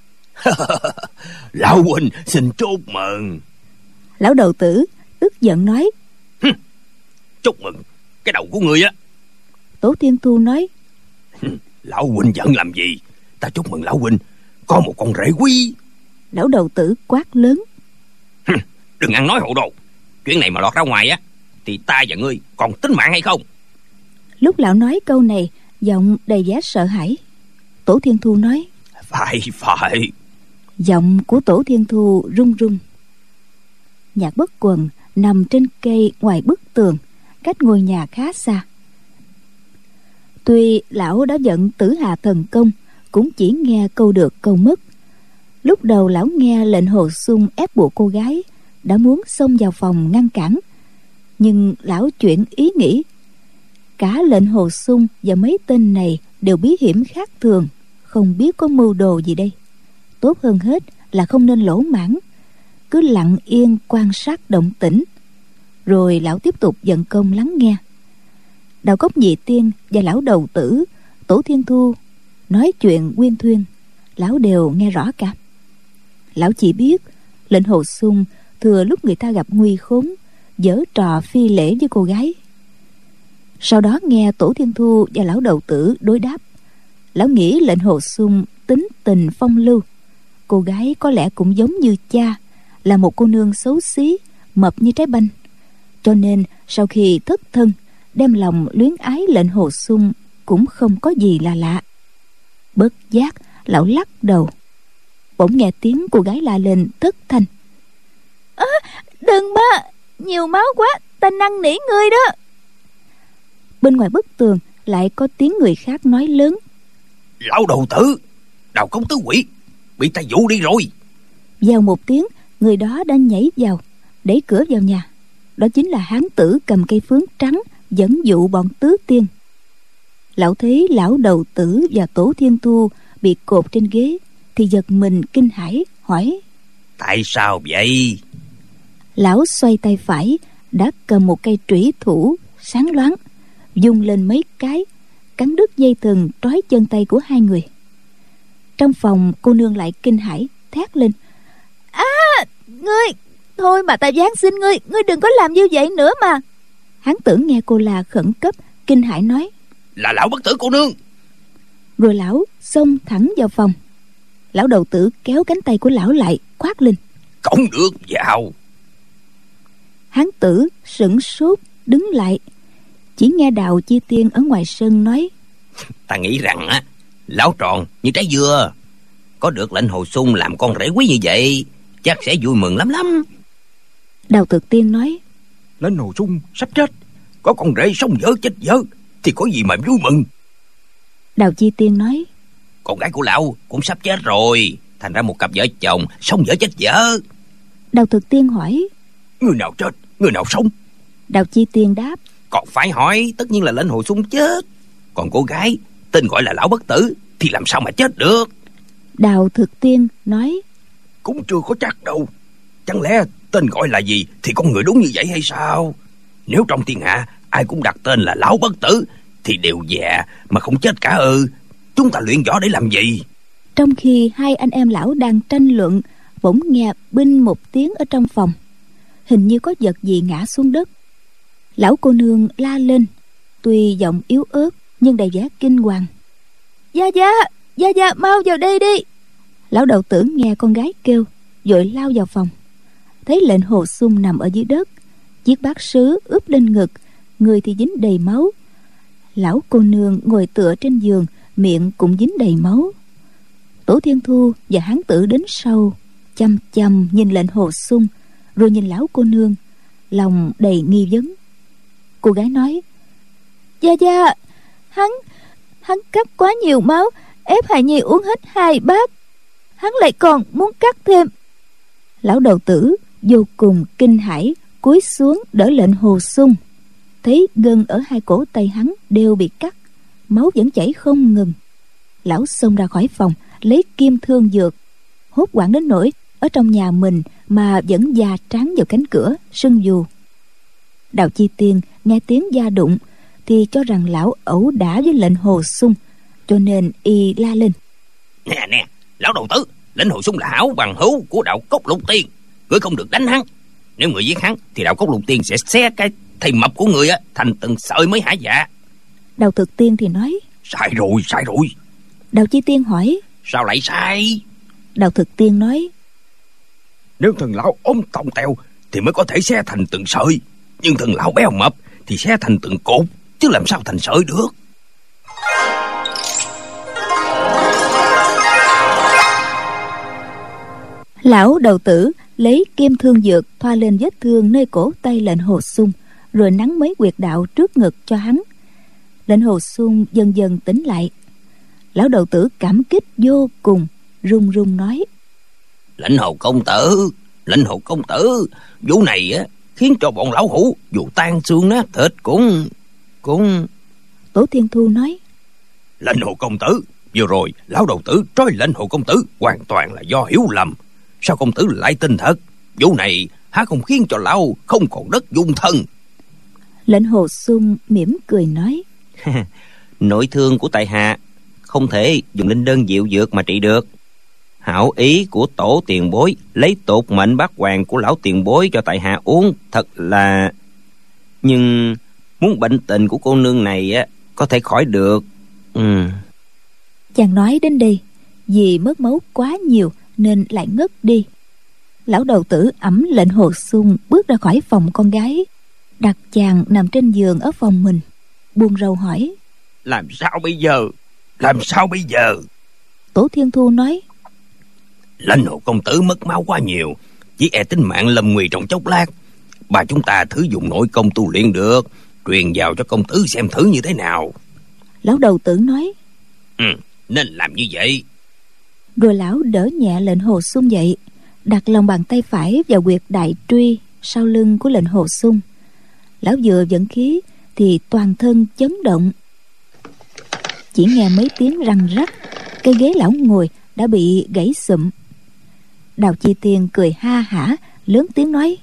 S4: Lão huynh xin chúc mừng.
S2: Lão đầu tử tức giận nói:
S4: Chúc mừng cái đầu của ngươi á.
S2: Tổ Thiên Thu nói:
S4: Lão huynh giận làm gì? Ta chúc mừng lão huynh có một con rể quý.
S2: Lão đầu tử quát lớn:
S3: Đừng ăn nói hậu đồ. Chuyện này mà lọt ra ngoài á thì ta và ngươi còn tính mạng hay không?
S2: Lúc lão nói câu này, giọng đầy vẻ sợ hãi. Tổ Thiên Thu nói:
S4: Phải phải.
S2: Giọng của Tổ Thiên Thu run run. Nhạc Bất Quần nằm trên cây ngoài bức tường, cách ngôi nhà khá xa. Tuy lão đã vận Tử Hà thần công, cũng chỉ nghe câu được câu mất. Lúc đầu lão nghe lệnh Hồ Xung ép buộc cô gái, đã muốn xông vào phòng ngăn cản, nhưng lão chuyển ý nghĩ. Cả lệnh Hồ Xung và mấy tên này đều bí hiểm khác thường, không biết có mưu đồ gì đây. Tốt hơn hết là không nên lỗ mãng, cứ lặng yên quan sát động tĩnh. Rồi lão tiếp tục vận công lắng nghe. Đạo Cốc Nhị Tiên và lão đầu tử, Tổ Thiên Thu nói chuyện uyên thuyên, lão đều nghe rõ cả. Lão chỉ biết lệnh Hồ Xung thừa lúc người ta gặp nguy khốn, giở trò phi lễ với cô gái. Sau đó nghe Tổ Thiên Thu và lão đầu tử đối đáp, lão nghĩ lệnh Hồ Xung tính tình phong lưu, cô gái có lẽ cũng giống như cha, là một cô nương xấu xí, mập như trái banh, cho nên sau khi thất thân, đem lòng luyến ái lệnh Hồ Xung cũng không có gì là lạ. Bất giác lão lắc đầu. Bỗng nghe tiếng cô gái la lên thất thanh: À, đừng ba, nhiều máu quá, ta năn nỉ ngươi đó. Bên ngoài bức tường lại có tiếng người khác nói lớn:
S4: Lão đầu tử, Đào Công Tứ Quỷ bị ta dụ đi rồi.
S2: Vào một tiếng, người đó đã nhảy vào, đẩy cửa vào nhà. Đó chính là hán tử cầm cây phướng trắng dẫn dụ bọn tứ tiên. Lão thấy lão đầu tử và Tổ Thiên Thu bị cột trên ghế thì giật mình kinh hãi, hỏi:
S3: Tại sao vậy?
S2: Lão xoay tay phải, đã cầm một cây trủy thủ sáng loáng, vung lên mấy cái, cắn đứt dây thừng trói chân tay của hai người. Trong phòng, cô nương lại kinh hãi thét lên: À, ngươi, thôi mà ta van xin ngươi, ngươi đừng có làm như vậy nữa mà. Hán tử nghe cô là khẩn cấp, kinh hãi nói:
S3: Là lão bất tử cô nương.
S2: Rồi lão xông thẳng vào phòng. Lão đầu tử kéo cánh tay của lão lại, quát lên:
S4: Không được vào.
S2: Hán tử sửng sốt đứng lại, chỉ nghe Đào Chi Tiên ở ngoài sân nói:
S3: Ta nghĩ rằng á, lão tròn như trái dưa, có được lệnh Hồ Xung làm con rể quý như vậy, chắc sẽ vui mừng lắm lắm.
S2: Đào Thực Tiên nói:
S4: Lệnh Hồ Xung sắp chết, có con rể sống dở chết dở thì có gì mà vui mừng.
S2: Đào Chi Tiên nói:
S3: Con gái của lão cũng sắp chết rồi, thành ra một cặp vợ chồng sống dở chết dở.
S2: Đào Thực Tiên hỏi:
S4: Người nào chết, người nào sống?
S2: Đào Chi Tiên đáp:
S3: Còn phải hỏi, tất nhiên là lệnh Hồ Xung chết. Còn cô gái tên gọi là lão bất tử thì làm sao mà chết được?
S2: Đào Thực Tiên nói:
S4: Cũng chưa có chắc đâu. Chẳng lẽ tên gọi là gì thì con người đúng như vậy hay sao? Nếu trong thiên hạ ai cũng đặt tên là lão bất tử thì đều già mà không chết cả ư? Chúng ta luyện võ để làm gì?
S2: Trong khi hai anh em lão đang tranh luận, bỗng nghe binh một tiếng ở trong phòng. Hình như có vật gì ngã xuống đất. Lão cô nương la lên, tuy giọng yếu ớt nhưng đầy vẻ kinh hoàng: Gia Gia, Gia Gia, mau vào đây đi. Lão đầu tử nghe con gái kêu, vội lao vào phòng. Thấy lệnh Hồ Xung nằm ở dưới đất, chiếc bát sứ ướp lên ngực, người thì dính đầy máu. Lão cô nương ngồi tựa trên giường, miệng cũng dính đầy máu. Tổ Thiên Thu và hán tử đến sau, chăm chăm nhìn lệnh Hồ Xung, rồi nhìn lão cô nương, lòng đầy nghi vấn. Cô gái nói: Gia Gia, hắn hắn cắt quá nhiều máu, ép hài nhi uống hết hai bát, hắn lại còn muốn cắt thêm. Lão đầu tử vô cùng kinh hãi, cúi xuống đỡ lệnh Hồ Xung, thấy gân ở hai cổ tay hắn đều bị cắt, máu vẫn chảy không ngừng. Lão xông ra khỏi phòng, lấy kim thương dược, hốt hoảng đến nỗi ở trong nhà mình mà vẫn da trắng vào cánh cửa sưng vù. Đào Chi Tiên nghe tiếng da đụng, thì cho rằng lão ẩu đả với lệnh Hồ Xung, cho nên y la lên:
S3: Nè nè, lão đầu tử, lệnh Hồ Xung là hảo bằng hữu của Đạo Cốc Lục Tiên, ngươi không được đánh hắn. Nếu người giết hắn thì Đạo Cốc Lục Tiên sẽ xé cái thây mập của người á thành từng sợi mới hả dạ.
S2: Đào Thực Tiên thì nói:
S4: Sai rồi, sai rồi.
S2: Đào Chi Tiên hỏi:
S3: Sao lại sai?
S2: Đào Thực Tiên nói:
S4: Nếu thần lão ốm tông teo thì mới có thể xé thành từng sợi, nhưng thần lão béo mập thì xé thành từng cột, chứ làm sao thành sợi được.
S2: Lão đầu tử lấy kim thương dược thoa lên vết thương nơi cổ tay lệnh Hồ Xung, rồi nắn mấy huyệt đạo trước ngực cho hắn. Lệnh Hồ Xung dần dần tỉnh lại. Lão đầu tử cảm kích vô cùng, run run nói:
S3: Lệnh Hồ công tử, lệnh Hồ công tử, vụ này á khiến cho bọn lão hủ dù tan xương nát thịt cũng cũng
S2: Tổ Thiên Thu nói:
S4: Lệnh Hồ công tử, vừa rồi lão đầu tử trói lệnh Hồ công tử hoàn toàn là do hiểu lầm. Sao công tử lại tin thật? Vụ này há không khiến cho lão không còn đất dung thân?
S2: Lệnh Hồ Xung mỉm cười nói:
S3: Nội thương của tại hạ không thể dùng linh đơn diệu dược mà trị được. Hảo ý của tổ tiền bối lấy tột mệnh bát hoàng của lão tiền bối cho tại hạ uống thật là... Nhưng muốn bệnh tình của cô nương này á có thể khỏi được. Ừ.
S2: Chàng nói đến đây, vì mất máu quá nhiều nên lại ngất đi. Lão đầu tử ẵm lệnh Hồ Xung bước ra khỏi phòng con gái, đặt chàng nằm trên giường ở phòng mình, buồn rầu hỏi:
S4: Làm sao bây giờ? Làm sao bây giờ?
S2: Tổ Thiên Thu nói:
S4: Lệnh Hồ công tử mất máu quá nhiều, chỉ e tính mạng lâm nguy trong chốc lát. Bà chúng ta thử dùng nội công tu luyện được, truyền vào cho công tử xem thử như thế nào.
S2: Lão đầu tử nói:
S3: Ừ, nên làm như vậy.
S2: Rồi lão đỡ nhẹ lệnh Hồ Xung dậy, đặt lòng bàn tay phải vào huyệt đại truy sau lưng của lệnh Hồ Xung. Lão vừa vận khí thì toàn thân chấn động. Chỉ nghe mấy tiếng răng rắc, cây ghế lão ngồi đã bị gãy sụm. Đào Chi Tiên cười ha hả, lớn tiếng nói: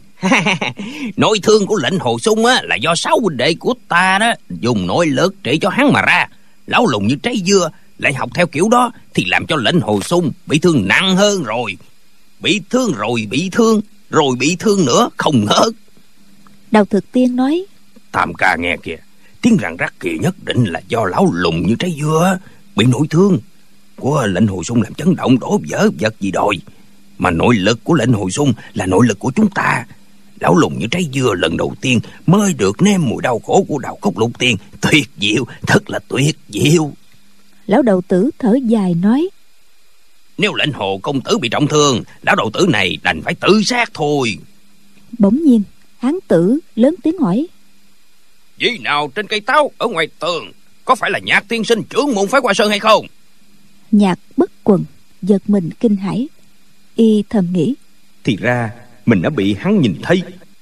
S3: Nội thương của lệnh Hồ Xung á là do sáu huynh đệ của ta đó dùng nội lực trị cho hắn mà ra. Lão lùn như trái dưa lại học theo kiểu đó thì làm cho lệnh Hồ Xung bị thương nặng hơn rồi. Bị thương rồi bị thương, rồi bị thương nữa, không ngớt.
S2: Đào Thực Tiên nói:
S4: Tam ca nghe kìa, tiếng răng rắc kia nhất định là do lão lùn như trái dưa bị nội thương của lệnh Hồ Xung làm chấn động đổ vỡ vật gì đòi. Mà nội lực của lệnh Hồ Xung là nội lực của chúng ta. Lão lùn như trái dưa lần đầu tiên mới được nếm mùi đau khổ của Đạo Cốc Lục Tiên. Tuyệt diệu, thật là tuyệt diệu.
S2: Lão đầu tử thở dài nói:
S3: Nếu lệnh Hồ công tử bị trọng thương, lão đầu tử này đành phải tự sát thôi.
S2: Bỗng nhiên hán tử lớn tiếng hỏi:
S3: Vị nào trên cây táo ở ngoài tường có phải là Nhạc tiên sinh trưởng môn phái Hoa Sơn hay không?
S2: Nhạc Bất Quần giật mình kinh hãi, y thầm nghĩ:
S4: Thì ra mình đã bị hắn nhìn thấy.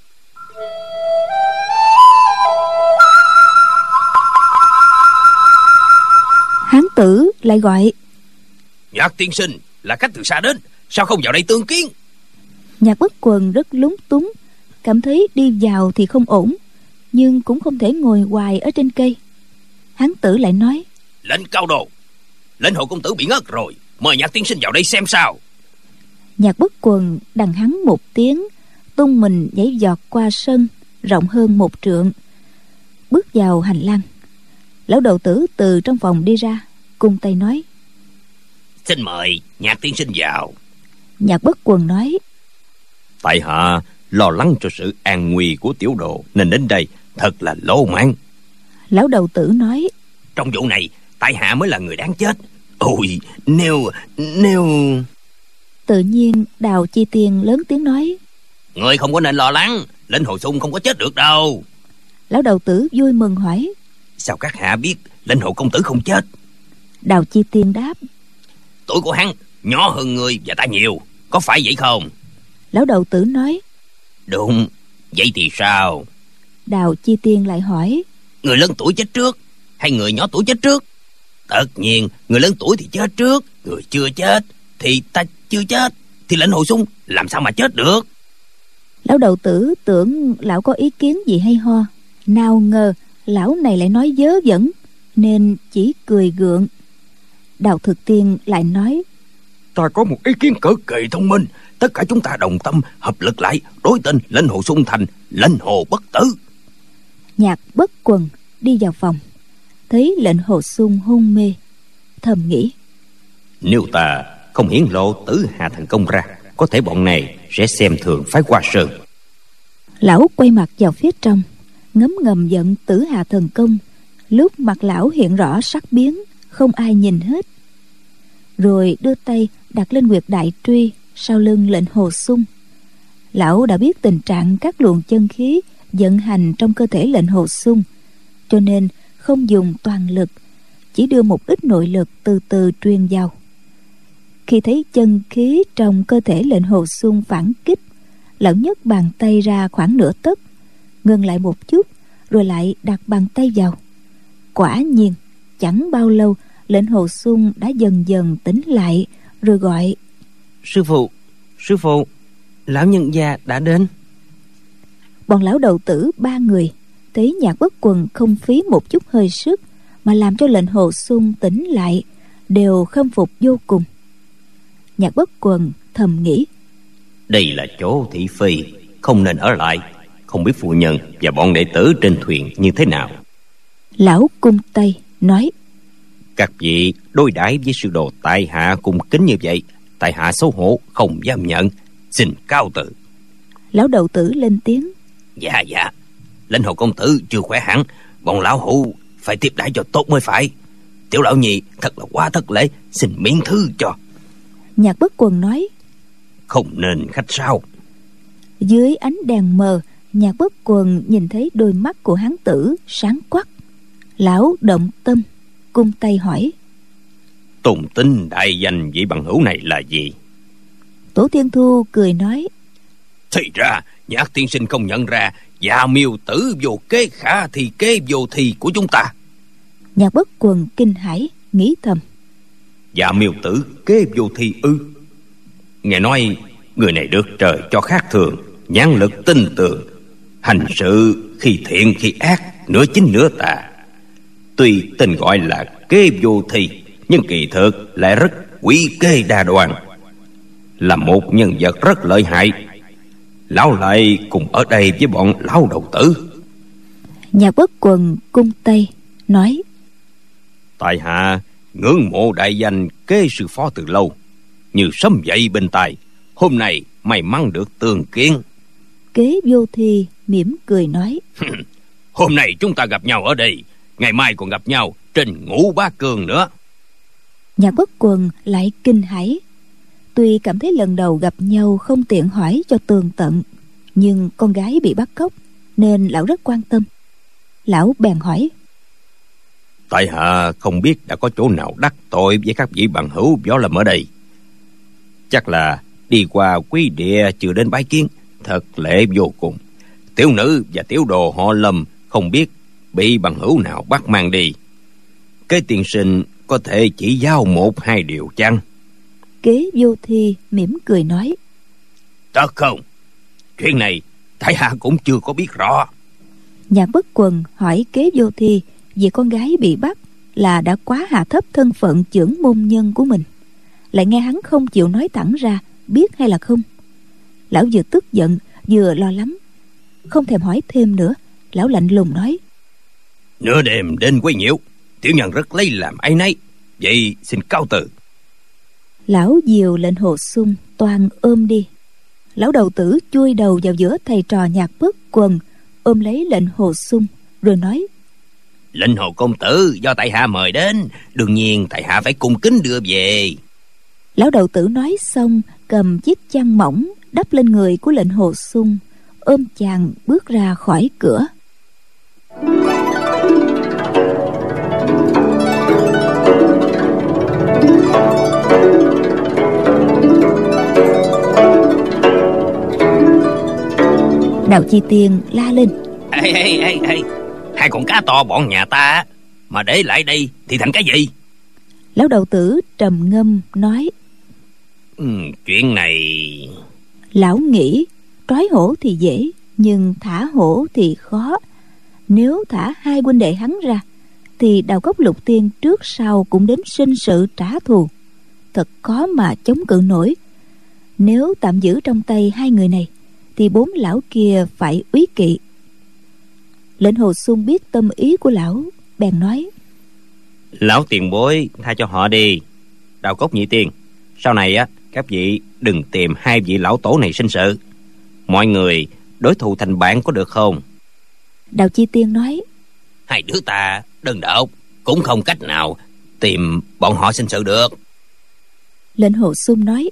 S2: Hán tử lại gọi:
S3: Nhạc tiên sinh là khách từ xa đến, sao không vào đây tương kiến?
S2: Nhạc Bất Quần rất lúng túng, cảm thấy đi vào thì không ổn, nhưng cũng không thể ngồi hoài ở trên cây. Hán tử lại nói:
S3: Lệnh cao đồ, lệnh Hồ công tử bị ngất rồi, mời Nhạc tiên sinh vào đây xem sao.
S2: Nhạc Bất Quần đằng hắn một tiếng, tung mình nhảy giọt qua sân rộng hơn một trượng, bước vào hành lang. Lão đầu tử từ trong phòng đi ra, cung tay nói:
S3: Xin mời Nhạc tiên sinh vào.
S2: Nhạc Bất Quần nói:
S4: Tại hạ lo lắng cho sự an nguy của tiểu đồ nên đến đây, thật là lỗ mãng.
S2: Lão đầu tử nói:
S3: Trong vụ này tại hạ mới là người đáng chết. Ôi, nếu nếu
S2: Tự nhiên Đào Chi Tiên lớn tiếng nói:
S3: Người không có nên lo lắng, lệnh Hồ Xung không có chết được đâu.
S2: Lão đầu tử vui mừng hỏi:
S3: Sao các hạ biết lệnh Hồ công tử không chết?
S2: Đào Chi Tiên đáp:
S3: Tuổi của hắn nhỏ hơn người và ta nhiều, có phải vậy không?
S2: Lão đầu tử nói:
S3: Đúng, vậy thì sao?
S2: Đào Chi Tiên lại hỏi:
S3: Người lớn tuổi chết trước hay người nhỏ tuổi chết trước? Tất nhiên người lớn tuổi thì chết trước, người chưa chết thì ta chưa chết, thì lệnh Hồ Xung làm sao mà chết được?
S2: Lão đầu tử tưởng lão có ý kiến gì hay ho, nào ngờ lão này lại nói vớ vẩn, nên chỉ cười gượng. Đào Thực Tiên lại nói:
S4: Ta có một ý kiến cực kỳ thông minh. Tất cả chúng ta đồng tâm hợp lực lại, đối tên Lệnh Hồ Xuân thành Lệnh Hồ Bất Tử.
S2: Nhạc Bất Quần đi vào phòng, thấy Lệnh Hồ Xuân hôn mê, thầm nghĩ:
S3: Nếu ta không hiển lộ Tử Hà thần công ra, có thể bọn này sẽ xem thường phái Hoa Sơn.
S2: Lão quay mặt vào phía trong, ngấm ngầm giận Tử Hà thần công. Lúc mặt lão hiện rõ sắc biến, không ai nhìn hết. Rồi đưa tay đặt lên huyệt đại truy sau lưng Lệnh Hồ Xuân. Lão đã biết tình trạng các luồng chân khí vận hành trong cơ thể Lệnh Hồ Xuân, cho nên không dùng toàn lực, chỉ đưa một ít nội lực từ từ truyền vào. Khi thấy chân khí trong cơ thể Lệnh Hồ Xuân phản kích, lão nhấc bàn tay ra khoảng nửa tấc, ngừng lại một chút, rồi lại đặt bàn tay vào. Quả nhiên chẳng bao lâu, Lệnh Hồ Xuân đã dần dần tỉnh lại, rồi gọi:
S3: Sư phụ, sư phụ, lão nhân gia đã đến.
S2: Bọn lão đầu tử ba người thấy Nhạc Bất Quần không phí một chút hơi sức mà làm cho Lệnh Hồ Xuân tỉnh lại, đều khâm phục vô cùng. Nhạc Bất Quần thầm nghĩ:
S3: Đây là chỗ thị phi, không nên ở lại. Không biết phu nhân và bọn đệ tử trên thuyền như thế nào.
S2: Lão cung tay nói:
S3: Các vị đối đãi với sư đồ tại hạ cung kính như vậy, tại hạ xấu hổ không dám nhận, xin cáo từ.
S2: Lão đầu tử lên tiếng:
S4: Dạ dạ, Lệnh Hồ công tử chưa khỏe hẳn, bọn lão hữu phải tiếp đãi cho tốt mới phải. Tiểu lão nhị thật là quá thất lễ, xin miễn thứ cho.
S2: Nhạc Bất Quần nói:
S4: Không nên khách sáo.
S2: Dưới ánh đèn mờ, Nhạc Bất Quần nhìn thấy đôi mắt của hán tử sáng quắc. Lão động tâm, cung tay hỏi:
S3: Tùng tính đại danh vị bằng hữu này là gì?
S2: Tổ Thiên Thu cười nói:
S4: Thì ra Nhạc tiên sinh không nhận ra Dạ Miêu tử vô kế khả thì kế vô thi của chúng ta.
S2: Nhạc Bất Quần kinh hãi, nghĩ thầm:
S4: Dạ Miêu tử kế vô thi ư? Nghe nói người này được trời cho khác thường, nhãn lực tinh tường, hành sự khi thiện khi ác, nửa chính nửa tà. Tuy tên gọi là kế vô thi, nhưng kỳ thực lại rất quý kế đa đoan, là một nhân vật rất lợi hại. Lão lại cùng ở đây với bọn lão đầu tử.
S2: Nhạc Bất Quần cung tay nói:
S4: Tại hạ ngưỡng mộ đại danh kế sư phó từ lâu, như sấm dậy bên tai, hôm nay may mắn được tương kiến.
S2: Kế vô thi mỉm cười nói:
S4: Hôm nay chúng ta gặp nhau ở đây, ngày mai còn gặp nhau trên Ngũ Bá Cường nữa.
S2: Nhạc Bất Quần lại kinh hãi. Tuy cảm thấy lần đầu gặp nhau không tiện hỏi cho tường tận, nhưng con gái bị bắt cóc nên lão rất quan tâm. Lão bèn hỏi:
S4: Tại hạ không biết đã có chỗ nào đắc tội với các vị bằng hữu võ lâm ở đây. Chắc là đi qua quý địa chưa đến bái kiến, thật lễ vô cùng. Tiểu nữ và tiểu đồ họ Lâm không biết bị bằng hữu nào bắt mang đi. Kế tiên sinh có thể chỉ giao một hai điều chăng?
S2: Kế vô thi mỉm cười nói:
S4: Thật không? Chuyện này tại hạ cũng chưa có biết rõ.
S2: Nhạc Bất Quần hỏi Kế vô thi vì con gái bị bắt là đã quá hạ thấp thân phận chưởng môn nhân của mình, lại nghe hắn không chịu nói thẳng ra biết hay là không. Lão vừa tức giận vừa lo lắng, không thèm hỏi thêm nữa. Lão lạnh lùng nói:
S4: Nửa đêm đến quấy nhiễu, tiểu nhân rất lấy làm áy náy, vậy xin cáo từ.
S2: Lão dìu Lệnh Hồ Xuân toàn ôm đi. Lão đầu tử chui đầu vào giữa thầy trò Nhạc Bất Quần, ôm lấy Lệnh Hồ Xuân rồi nói:
S4: Lệnh Hồ công tử do tại hạ mời đến, đương nhiên tại hạ phải cung kính đưa về.
S2: Lão đầu tử nói xong, cầm chiếc chăn mỏng đắp lên người của Lệnh Hồ Xuân, ôm chàng bước ra khỏi cửa. Đào Chi Tiên la lên:
S4: Ê, ê, ê, ê, hai con cá to bọn nhà ta mà để lại đây thì thành cái gì?
S2: Lão đầu tử trầm ngâm nói:
S4: ừ, Chuyện này...
S2: Lão nghĩ trói hổ thì dễ, nhưng thả hổ thì khó, Nếu thả hai huynh đệ hắn ra thì Đào Cốc Lục Tiên trước sau cũng đến sinh sự trả thù, thật khó mà chống cự nổi. Nếu tạm giữ trong tay hai người này thì bốn lão kia phải úy kỵ. Lệnh Hồ Xung biết tâm ý của lão, bèn nói:
S3: Lão tiền bối tha cho họ đi. Đào Cốc nhị tiên, sau này á các vị đừng tìm hai vị lão tổ này sinh sự. Mọi người đối thù thành bạn có được không?
S2: Đào Chi Tiên nói:
S3: Hai đứa ta đơn độc cũng không cách nào tìm bọn họ sinh sự được.
S2: Lệnh Hồ Xung nói: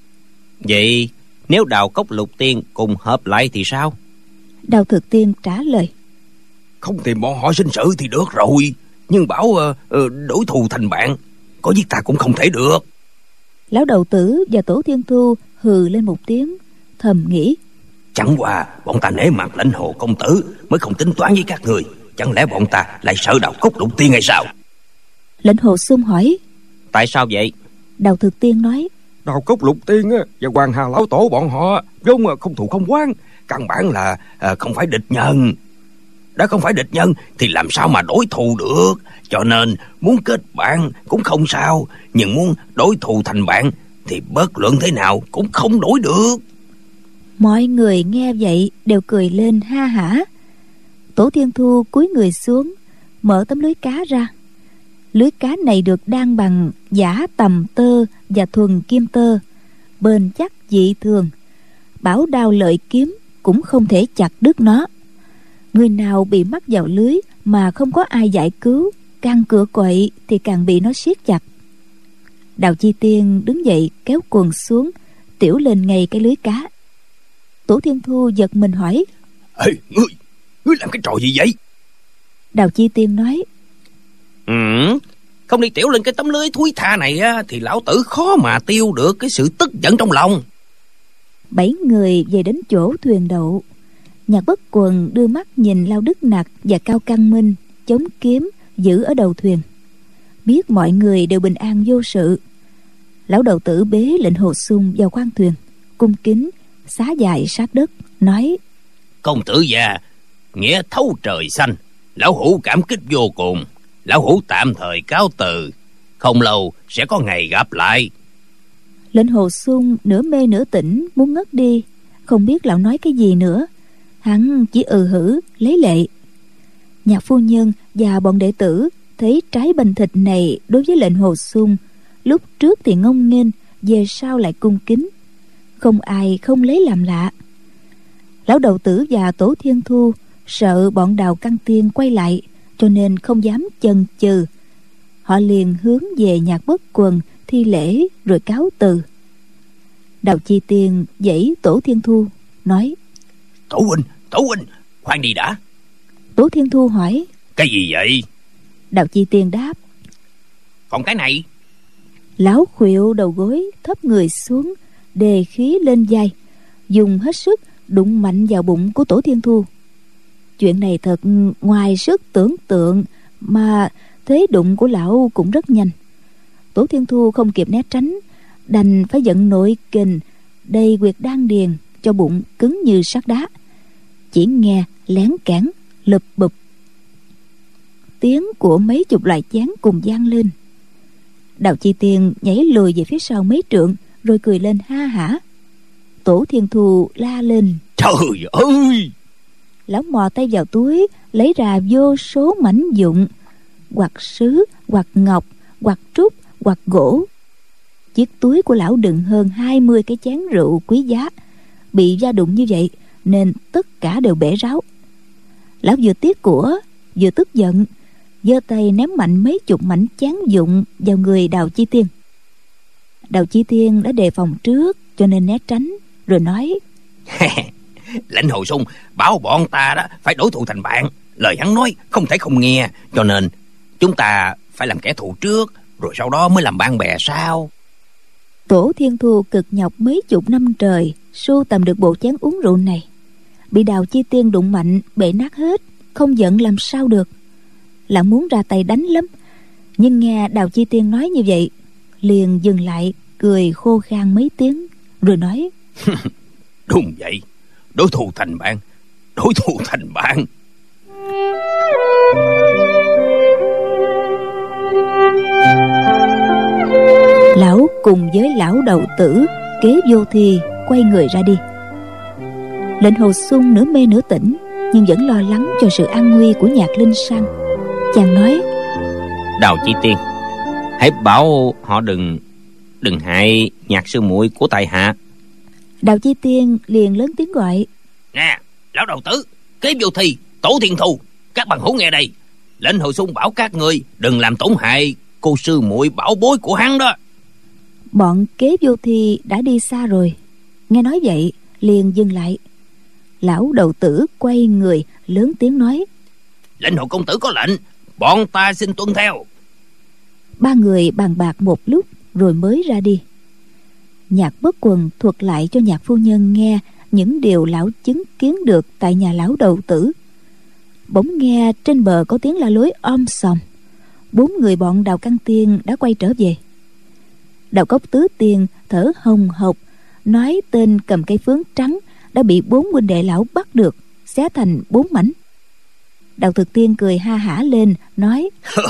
S3: Vậy nếu Đào Cốc Lục Tiên cùng hợp lại thì sao?
S2: Đào Thực Tiên trả lời:
S4: Không tìm bọn họ sinh sự thì được rồi, nhưng bảo uh, uh, đối thù thành bạn, có giết ta cũng không thể được.
S2: Lão Đầu Tử và Tổ Thiên Thu hừ lên một tiếng, thầm nghĩ:
S4: Chẳng qua bọn ta nể mặt Lãnh Hồ công tử mới không tính toán với các người, chẳng lẽ bọn ta lại sợ Đào Cốc Lục Tiên hay sao?
S2: Lệnh Hồ Xung hỏi:
S3: Tại sao vậy?
S2: Đào Thực Tiên nói:
S4: Đào Cốc Lục Tiên và Hoàng Hà lão tổ bọn họ vốn không thù không oán, căn bản là à, không phải địch nhân. Đã không phải địch nhân thì làm sao mà đối thù được? Cho nên muốn kết bạn cũng không sao, nhưng muốn đối thù thành bạn thì bất luận thế nào cũng không đổi được.
S2: Mọi người nghe vậy đều cười lên ha hả. Tổ Thiên Thu cúi người xuống, mở tấm lưới cá ra. Lưới cá này được đan bằng giả tầm tơ và thuần kim tơ, bền chắc dị thường, bảo đao lợi kiếm cũng không thể chặt đứt nó. Người nào bị mắc vào lưới mà không có ai giải cứu, càng cựa quậy thì càng bị nó siết chặt. Đào Chi Tiên đứng dậy kéo quần xuống, tiểu lên ngay cái lưới cá. Tổ Thiên Thu giật mình hỏi:
S4: Ê, ngươi, ngươi làm cái trò gì vậy?
S2: Đào Chi Tiên nói:
S3: Ừ, không đi tiểu lên cái tấm lưới thúi tha này á, thì lão tử khó mà tiêu được cái sự tức giận trong lòng.
S2: Bảy người về đến chỗ thuyền đậu. Nhạc Bất Quần đưa mắt nhìn Lao Đức Nặc và Cao Căn Minh chống kiếm giữ ở đầu thuyền, biết mọi người đều bình an vô sự. Lão Đầu Tử bế Lệnh Hồ Xung vào khoang thuyền, cung kính xá dài sát đất, nói:
S3: Công tử già nghĩa thấu trời xanh, lão hữu cảm kích vô cùng. Lão hữu tạm thời cáo từ, không lâu sẽ có ngày gặp lại.
S2: Lệnh Hồ Xung nửa mê nửa tỉnh muốn ngất đi, không biết lão nói cái gì nữa. Hắn chỉ ừ hử lấy lệ. Nhạc phu nhân và bọn đệ tử thấy trái banh thịt này đối với Lệnh Hồ Xung, lúc trước thì ngông nghênh, về sau lại cung kính, không ai không lấy làm lạ. Lão Đầu Tử và Tổ Thiên Thu sợ bọn Đào Căn Tiên quay lại, cho nên không dám chần chừ. Họ liền hướng về Nhạc Bất Quần thi lễ rồi cáo từ. Đào Chi Tiên dãy Tổ Thiên Thu nói:
S4: Tổ huynh, Tổ huynh, khoan đi đã.
S2: Tổ Thiên Thu hỏi:
S3: Cái gì vậy?
S2: Đào Chi Tiên đáp:
S3: Còn cái này.
S2: Lão khuỵu đầu gối, thấp người xuống, đề khí lên vai, dùng hết sức đụng mạnh vào bụng của Tổ Thiên Thu. Chuyện này thật ngoài sức tưởng tượng, mà thế đụng của lão cũng rất nhanh. Tổ Thiên Thu không kịp né tránh, đành phải vận nội kình đầy huyệt đan điền cho bụng cứng như sắt đá. Chỉ nghe lén cảng lụp bụp, tiếng của mấy chục loại chén cùng vang lên. Đào Chi Tiên nhảy lùi về phía sau mấy trượng, rồi cười lên ha hả. Tổ Thiên Thu la lên:
S4: Trời ơi!
S2: Lão mò tay vào túi, lấy ra vô số mảnh dụng, hoặc sứ, hoặc ngọc, hoặc trúc, hoặc gỗ. Chiếc túi của lão đựng hơn hai mươi cái chén rượu quý giá. Bị va đụng như vậy nên tất cả đều bể ráo. Lão vừa tiếc của vừa tức giận, giơ tay ném mạnh mấy chục mảnh chén dụng vào người Đào Chi Tiên. Đào Chi Tiên đã đề phòng trước, cho nên né tránh, rồi nói:
S3: Lãnh Hồ Xung bảo bọn ta đó phải đối thủ thành bạn, lời hắn nói không thể không nghe, cho nên chúng ta phải làm kẻ thù trước, rồi sau đó mới làm bạn bè sao?
S2: Tổ Thiên Thu cực nhọc mấy chục năm trời sưu tầm được bộ chén uống rượu này, bị Đào Chi Tiên đụng mạnh bể nát hết, không giận làm sao được. Lão muốn ra tay đánh lắm, nhưng nghe Đào Chi Tiên nói như vậy, liền dừng lại, cười khô khan mấy tiếng, rồi nói:
S4: Đúng vậy, đối thủ thành bạn, đối thủ thành bạn.
S2: cùng với lão đậu tử Kế Vô Thi quay người ra đi. Lệnh Hồ Xung nửa mê nửa tỉnh, nhưng vẫn lo lắng cho sự an nguy của Nhạc Linh San. Chàng nói:
S3: Đào Chi Tiên, hãy bảo họ đừng đừng hại Nhạc sư muội của tại hạ.
S2: Đào Chi Tiên liền lớn tiếng gọi:
S3: Nè, lão đầu tử, Kế Vô Thi, Tổ Thiên Thu, các bằng hữu nghe đây. Lệnh Hồ Xung bảo các ngươi đừng làm tổn hại cô sư muội bảo bối của hắn đó.
S2: Bọn Kế Vô Thi đã đi xa rồi, nghe nói vậy liền dừng lại. Lão đầu tử quay người lớn tiếng nói:
S3: Lệnh Hồ công tử có lệnh, bọn ta xin tuân theo.
S2: Ba người bàn bạc một lúc rồi mới ra đi. Nhạc Bất Quần thuật lại cho Nhạc phu nhân nghe những điều lão chứng kiến được tại nhà lão đầu tử. Bỗng nghe trên bờ có tiếng la lối om sòm. Bốn người bọn Đào Căn Tiên đã quay trở về. Đào Cốc Tứ Tiên thở hồng hộc nói tên cầm cây phướng trắng đã bị bốn huynh đệ lão bắt được, xé thành bốn mảnh. Đào Thực Tiên cười ha hả lên nói: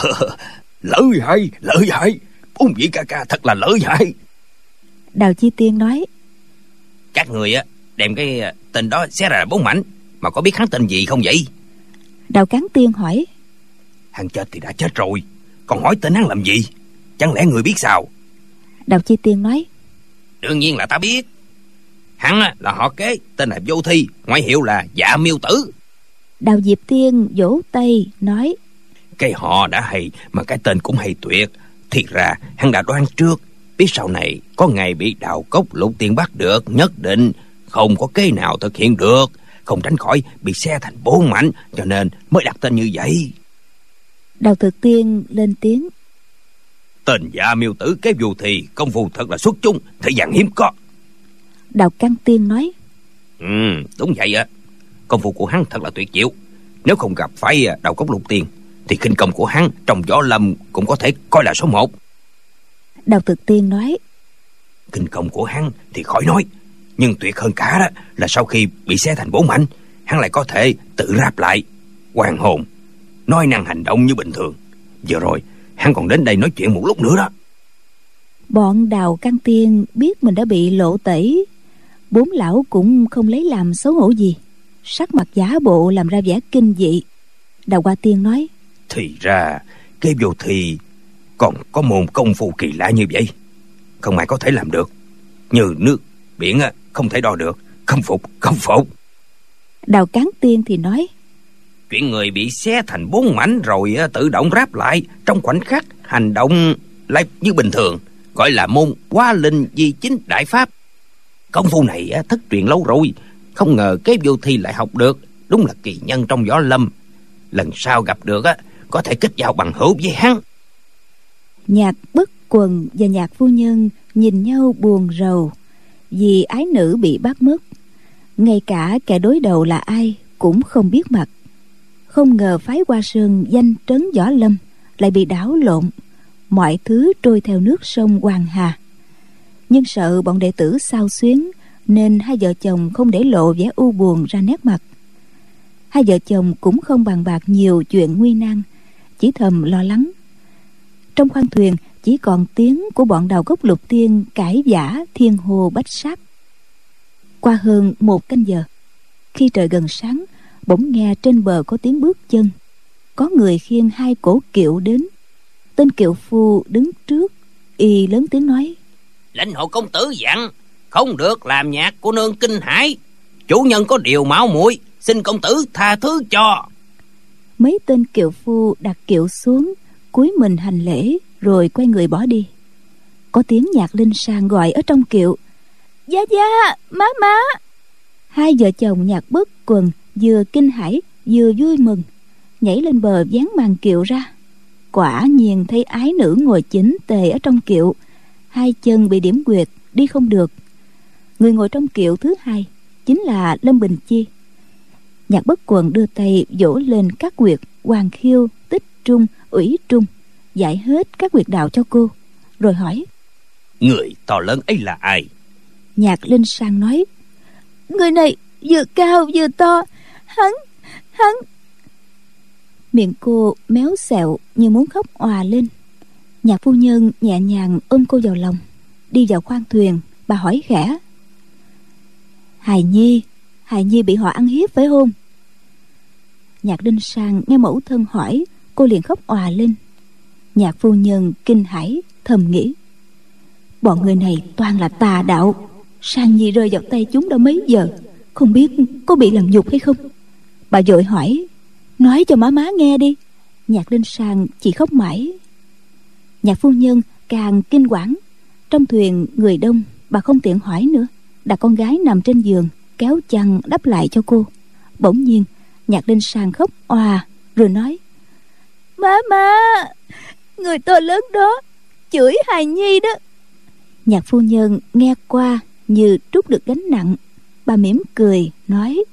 S4: Lợi hại, lợi hại, bốn vị ca ca thật là lợi hại.
S2: Đào Chi Tiên nói:
S3: Các người á đem cái tên đó xé ra bốn mảnh, mà có biết hắn tên gì không vậy?
S2: Đào Cán Tiên hỏi:
S4: Hắn chết thì đã chết rồi, còn hỏi tên hắn làm gì? Chẳng lẽ người biết sao?
S2: Đào Chi Tiên nói:
S3: Đương nhiên là ta biết. Hắn là họ Kế, tên là Vô Thi, ngoại hiệu là Dạ Miêu Tử.
S2: Đào Diệp Tiên vỗ tay nói:
S4: Cái họ đã hay mà cái tên cũng hay tuyệt. Thiệt ra hắn đã đoán trước, biết sau này có ngày bị Đào Cốc Lục Tiên bắt được, nhất định không có kế nào thực hiện được, không tránh khỏi bị xé thành bốn mảnh, cho nên mới đặt tên như vậy.
S2: Đào Thực Tiên lên tiếng:
S4: Tên Dạ Miêu Tử Kế Vô Thi công phu thật là xuất chúng, thời gian hiếm có.
S2: Đào Căn Tiên nói:
S3: Ừ, đúng vậy á, công phu của hắn thật là tuyệt diệu. Nếu không gặp phải Đào Cốc Lục Tiên thì khinh công của hắn trong võ lâm cũng có thể coi là số một.
S2: Đào Thực Tiên nói:
S4: Khinh công của hắn thì khỏi nói, nhưng tuyệt hơn cả đó là sau khi bị xé thành bốn mảnh, hắn lại có thể tự ráp lại, hoàn hồn, nói năng hành động như bình thường. Vừa rồi hắn còn đến đây nói chuyện một lúc nữa đó.
S2: Bọn Đào Căn Tiên biết mình đã bị lộ tẩy. Bốn lão cũng không lấy làm xấu hổ gì, sắc mặt giả bộ làm ra vẻ kinh dị. Đào Hoa Tiên nói:
S4: Thì ra Kế Vô Thi còn có môn công phu kỳ lạ như vậy, không ai có thể làm được. Như nước biển không thể đo được, không phục, không phục.
S2: Đào Cán Tiên thì nói:
S3: Chuyện người bị xé thành bốn mảnh rồi tự động ráp lại trong khoảnh khắc, hành động lại như bình thường, gọi là môn Hóa Linh Di Chính Đại Pháp. Công phu này thất truyền lâu rồi, không ngờ Kế Vô Thi lại học được, đúng là kỳ nhân trong võ lâm. Lần sau gặp được có thể kết giao bằng hữu với hắn.
S2: Nhạc Bất Quần và Nhạc phu nhân nhìn nhau buồn rầu vì ái nữ bị bắt mất. Ngay cả kẻ đối đầu là ai cũng không biết mặt. Không ngờ phái Hoa Sơn danh trấn võ lâm lại bị đảo lộn, mọi thứ trôi theo nước sông Hoàng Hà. Nhưng sợ bọn đệ tử xao xuyến nên hai vợ chồng không để lộ vẻ u buồn ra nét mặt. Hai vợ chồng cũng không bàn bạc nhiều chuyện nguy nan, chỉ thầm lo lắng. Trong khoang thuyền chỉ còn tiếng của bọn Đào Cốc Lục Tiên cãi vã thiên hồ bách sát. Qua hơn một canh giờ, khi trời gần sáng, bỗng nghe trên bờ có tiếng bước chân. Có người khiêng hai cỗ kiệu đến. Tên kiệu phu đứng trước, y lớn tiếng nói:
S3: Lệnh Hồ công tử dặn không được làm nhạc của nương kinh hãi, chủ nhân có điều máu muội, xin công tử tha thứ cho.
S2: Mấy tên kiệu phu đặt kiệu xuống, cúi mình hành lễ rồi quay người bỏ đi. Có tiếng Nhạc Linh San gọi ở trong kiệu: Gia Gia, má má. Hai vợ chồng Nhạc Bất Quần vừa kinh hãi vừa vui mừng, nhảy lên bờ vén màn kiệu ra. Quả nhiên thấy ái nữ ngồi chỉnh tề ở trong kiệu, hai chân bị điểm quyệt, đi không được. Người ngồi trong kiệu thứ hai chính là Lâm Bình Chi. Nhạc Bất Quần đưa tay vỗ lên các quyệt Hoàng Khiêu, Tích Trung, Ủy Trung, giải hết các quyệt đạo cho cô, rồi hỏi:
S3: Người to lớn ấy là ai?
S2: Nhạc Linh San nói: Người này vừa cao vừa to, hắn, hắn. Miệng cô méo xẹo như muốn khóc òa lên. Nhạc phu nhân nhẹ nhàng ôm cô vào lòng, đi vào khoang thuyền, bà hỏi khẽ: Hài Nhi, Hài Nhi bị họ ăn hiếp phải không? Nhạc Đinh Sang nghe mẫu thân hỏi, cô liền khóc òa lên. Nhạc phu nhân kinh hãi thầm nghĩ: bọn người này toàn là tà đạo. Sang Nhi rơi vào tay chúng đã mấy giờ, không biết có bị làm nhục hay không. Bà vội hỏi: nói cho má má nghe đi. Nhạc Đinh Sang chỉ khóc mãi. Nhạc phu nhân càng kinh quản. Trong thuyền người đông, bà không tiện hỏi nữa, đặt con gái nằm trên giường, kéo chăn đắp lại cho cô. Bỗng nhiên Nhạc Đinh Sang khóc òa rồi nói: má má, người to lớn đó chửi hài nhi đó. Nhạc phu nhân nghe qua như trút được gánh nặng. Bà mỉm cười nói: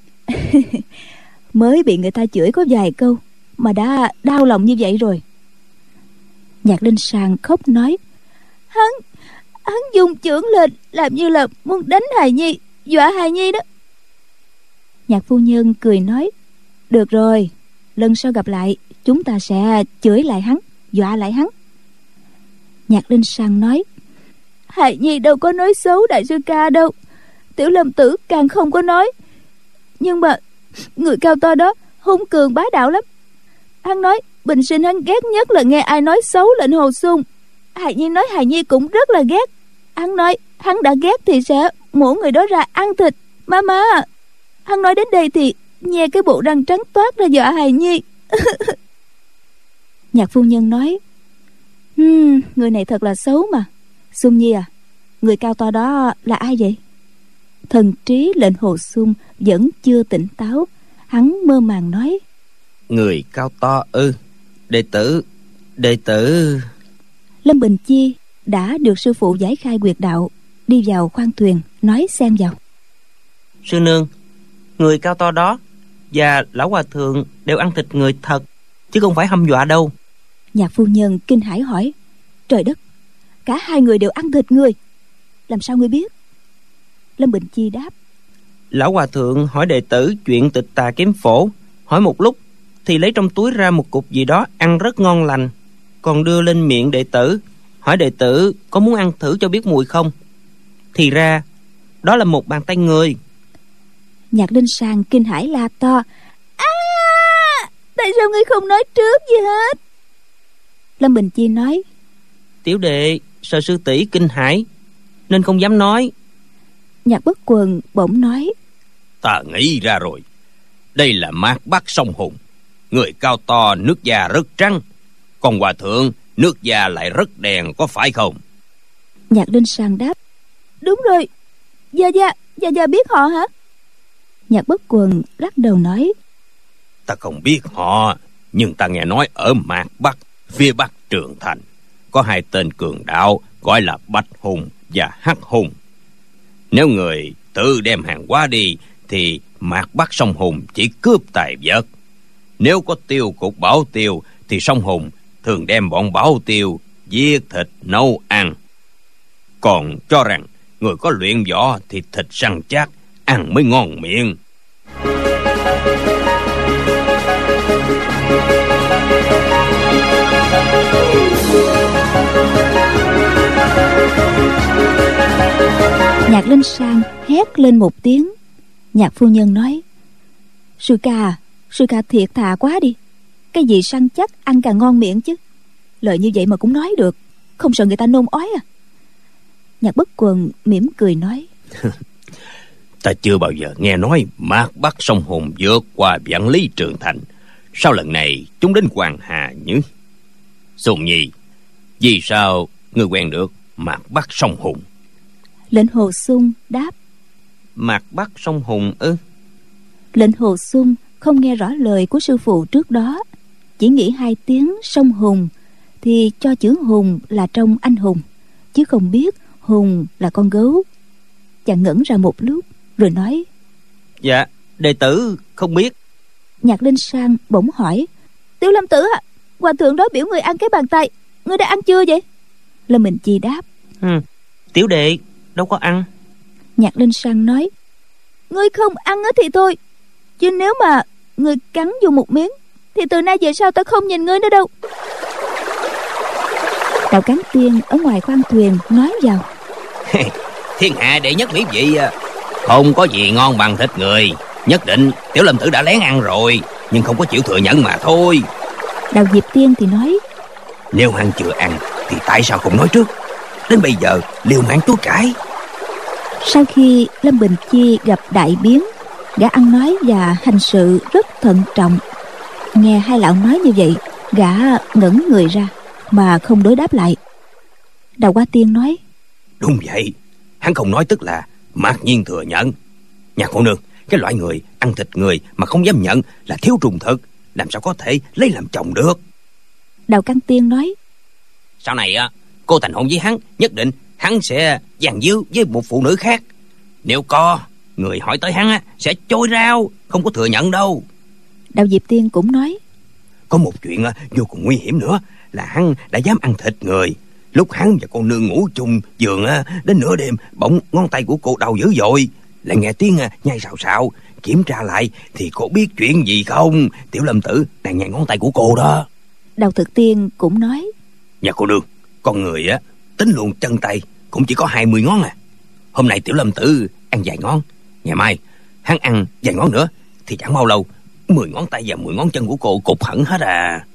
S2: mới bị người ta chửi có vài câu mà đã đau lòng như vậy rồi. Nhạc Đinh Sang khóc nói: Hắn Hắn dùng chưởng lên làm như là muốn đánh hài nhi, dọa hài nhi đó. Nhạc phu nhân cười nói: được rồi, lần sau gặp lại chúng ta sẽ chửi lại hắn, dọa lại hắn. Nhạc Đinh Sang nói: hài nhi đâu có nói xấu đại sư ca đâu, Tiểu Lâm Tử càng không có nói. Nhưng mà người cao to đó hung cường bá đạo lắm. Hắn nói bình sinh hắn ghét nhất là nghe ai nói xấu lệnh Hồ Xuân. Hài nhi nói hài nhi cũng rất là ghét. Hắn nói hắn đã ghét thì sẽ mổ người đó ra ăn thịt. Má má, hắn nói đến đây thì nhe cái bộ răng trắng toát ra dọa hài nhi. Nhạc phu nhân nói: hmm, người này thật là xấu mà. Xuân Nhi à, người cao to đó là ai vậy? Thần trí lệnh Hồ Xuân vẫn chưa tỉnh táo. Hắn mơ màng nói:
S3: người cao to ư? Đệ tử Đệ tử
S2: Lâm Bình Chi đã được sư phụ giải khai quyệt đạo, đi vào khoang thuyền nói xen vào:
S3: sư nương, người cao to đó và lão hòa thượng đều ăn thịt người thật, chứ không phải hăm dọa đâu.
S2: Nhạc phu nhân kinh hãi hỏi: trời đất, cả hai người đều ăn thịt người, làm sao ngươi biết? Lâm Bình Chi đáp:
S3: lão hòa thượng hỏi đệ tử chuyện tịch tà kiếm phổ, hỏi một lúc thì lấy trong túi ra một cục gì đó ăn rất ngon lành, còn đưa lên miệng đệ tử, hỏi đệ tử có muốn ăn thử cho biết mùi không. Thì ra đó là một bàn tay người.
S2: Nhạc Đinh Sang kinh hãi la to: à, tại sao ngươi không nói trước gì hết? Lâm Bình Chi nói:
S3: tiểu đệ sợ sư tỷ kinh hãi nên không dám nói.
S2: Nhạc Bất Quần bỗng nói:
S4: ta nghĩ ra rồi, đây là Mạc Bắc sông Hùng. Người cao to nước da rất trắng, còn hòa thượng nước da lại rất đen, có phải không?
S2: Nhạc Đinh Sang đáp: đúng rồi, Gia Gia, Gia Gia biết họ hả? Nhạc Bất Quần lắc đầu nói:
S4: ta không biết họ, nhưng ta nghe nói ở Mạc Bắc, phía bắc Trường Thành, có hai tên cường đạo gọi là Bạch Hùng và Hắc Hùng. Nếu người tự đem hàng hóa đi thì Mạc Bắc sông Hùng chỉ cướp tài vật. Nếu có tiêu cục Bảo Tiêu thì sông Hùng thường đem bọn Bảo Tiêu giết thịt nấu ăn. Còn cho rằng người có luyện võ thì thịt săn chắc, ăn mới ngon miệng.
S2: Nhạc Linh Sang hét lên một tiếng. Nhạc phu nhân nói: sư ca, sư ca thiệt thà quá đi. Cái gì săn chắc ăn càng ngon miệng chứ. Lời như vậy mà cũng nói được, không sợ người ta nôn ói à? Nhạc Bất Quần mỉm cười nói:
S4: ta chưa bao giờ nghe nói Mạc Bắc sông Hùng vượt qua vạn lý Trường Thành. Sao lần này chúng đến Hoàng Hà nhỉ? Xuân Nhi, vì sao ngươi quen được Mạc Bắc sông Hùng?
S2: Lệnh Hồ Xuân đáp:
S3: Mạc Bắc sông Hùng ư?
S2: Lệnh Hồ Xuân không nghe rõ lời của sư phụ trước đó, chỉ nghĩ hai tiếng sông Hùng thì cho chữ Hùng là trong anh hùng, chứ không biết Hùng là con gấu. Chàng ngẩn ra một lúc rồi nói:
S3: dạ, đệ tử không biết.
S2: Nhạc Linh Sang bỗng hỏi: Tiểu Lâm Tử à, hòa thượng đó biểu người ăn cái bàn tay, ngươi đã ăn chưa vậy? Lâm Bình Chi đáp:
S3: ừ, tiểu đệ đâu có ăn.
S2: Nhạc Linh Sang nói: ngươi không ăn á thì thôi, chứ nếu mà ngươi cắn vô một miếng thì từ nay về sau ta không nhìn ngươi nữa đâu. Đạo Cán Tiên ở ngoài khoang thuyền nói vào:
S3: Thiên hạ đệ nhất mỹ vị, không có gì ngon bằng thịt người. Nhất định Tiểu Lâm Tử đã lén ăn rồi, nhưng không có chịu thừa nhận mà thôi.
S2: Đào Diệp Tiên thì nói:
S4: Nếu hắn chưa ăn thì tại sao không nói trước? Đến bây giờ liều mạng chối cãi.
S2: Sau khi Lâm Bình Chi gặp đại biến, gã ăn nói và hành sự rất thận trọng. Nghe hai lão nói như vậy, gã ngẩn người ra mà không đối đáp lại. Đào Hoa Tiên nói:
S4: Đúng vậy, hắn không nói tức là mặc nhiên thừa nhận. Nhà cô nương, cái loại người ăn thịt người mà không dám nhận là thiếu trung thực, làm sao có thể lấy làm chồng được.
S2: Đào Căn Tiên nói:
S3: Sau này á, cô thành hôn với hắn, nhất định hắn sẽ dàn díu với một phụ nữ khác. Nếu có người hỏi tới hắn á, sẽ chối rao, không có thừa nhận đâu.
S2: Đào Diệp Tiên cũng nói:
S4: Có một chuyện á, vô cùng nguy hiểm nữa, là hắn đã dám ăn thịt người. Lúc hắn và cô nương ngủ chung giường á, đến nửa đêm bỗng ngón tay của cô đau dữ dội, lại nghe tiếng nhai xào xạo. Kiểm tra lại thì cô biết chuyện gì không? Tiểu Lâm Tử đang nhai ngón tay của cô đó.
S2: Đào Thực Tiên cũng nói:
S4: Nhà cô nương, con người á, tính luôn chân tay cũng chỉ có hai mươi ngón à. Hôm nay Tiểu Lâm Tử ăn vài ngón, ngày mai hắn ăn vài ngón nữa, thì chẳng bao lâu mười ngón tay và mười ngón chân của cô cục hẳn hết à.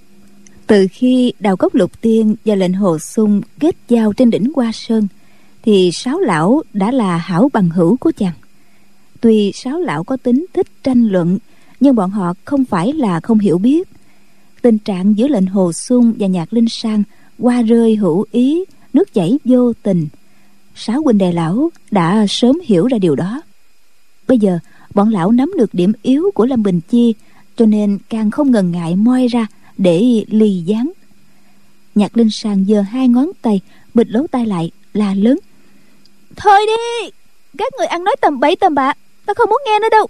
S2: Từ khi Đào Cốc Lục Tiên và Lệnh Hồ Xung kết giao trên đỉnh Hoa Sơn, thì Sáu lão đã là hảo bằng hữu của chàng. Tuy Sáu lão có tính thích tranh luận, nhưng bọn họ không phải là không hiểu biết. Tình trạng giữa Lệnh Hồ Xung và Nhạc Linh Sang hoa rơi hữu ý, nước chảy vô tình. Sáu huynh đệ lão đã sớm hiểu ra điều đó. Bây giờ bọn lão nắm được điểm yếu của Lâm Bình Chi, cho nên càng không ngần ngại moi ra để lì gián. Nhạc Linh Sang giơ hai ngón tay bịt lỗ tai lại, la lớn: Thôi đi, các người ăn nói tầm bậy tầm bạ, ta không muốn nghe nữa đâu.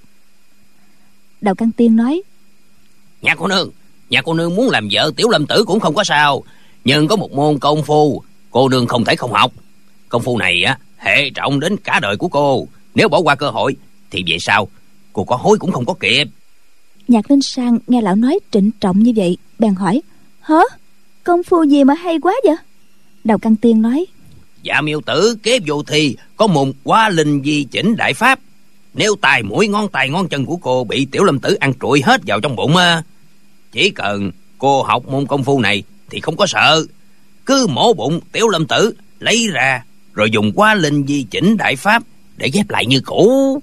S2: Đào Căn Tiên nói:
S3: Nhà cô nương, nhà cô nương muốn làm vợ Tiểu Lâm Tử cũng không có sao, nhưng có một môn công phu cô nương không thể không học. Công phu này á, hệ trọng đến cả đời của cô. Nếu bỏ qua cơ hội thì về sau cô có hối cũng không có kịp.
S2: Nhạc Linh Sang nghe lão nói trịnh trọng như vậy, bèn hỏi: Hả? Công phu gì mà hay quá vậy? Đào Căn Tiên nói:
S3: Dạ miêu tử kế vô thi có môn Quá Linh Di Chỉnh Đại Pháp. Nếu tài mũi ngón tay ngón chân của cô bị Tiểu Lâm Tử ăn trụi hết vào trong bụng á, chỉ cần cô học môn công phu này thì không có sợ. Cứ mổ bụng Tiểu Lâm Tử lấy ra, rồi dùng Quá Linh Di Chỉnh Đại Pháp để ghép lại như cũ.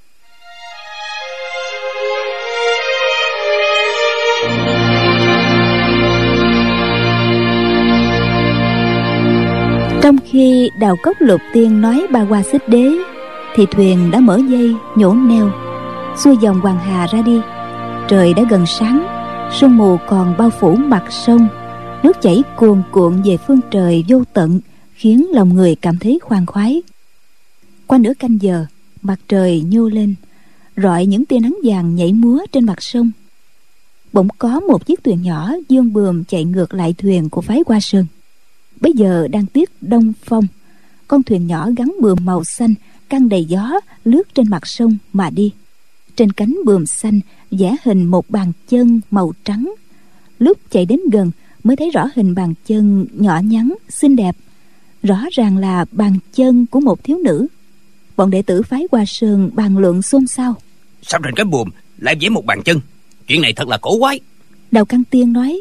S2: Trong khi Đào Cốc Lục Tiên nói ba hoa xích đế, thì thuyền đã mở dây nhổ neo xuôi dòng Hoàng Hà ra đi. Trời đã gần sáng, sương mù còn bao phủ mặt sông, nước chảy cuồn cuộn về phương trời vô tận, khiến lòng người cảm thấy khoan khoái. Qua nửa canh giờ, mặt trời nhô lên, rọi những tia nắng vàng nhảy múa trên mặt sông. Bỗng có một chiếc thuyền nhỏ dương bườm chạy ngược lại thuyền của phái Hoa Sơn. Bây giờ đang tiết đông phong, con thuyền nhỏ gắn bườm màu xanh căng đầy gió lướt trên mặt sông mà đi. Trên cánh bườm xanh vẽ hình một bàn chân màu trắng. Lúc chạy đến gần mới thấy rõ hình bàn chân nhỏ nhắn xinh đẹp, rõ ràng là bàn chân của một thiếu nữ. Bọn đệ tử phái Hoa Sơn bàn luận xôn xao:
S3: Sao trên cánh buồm lại vẽ một bàn chân? Chuyện này thật là cổ quái.
S2: Đào Căn Tiên nói: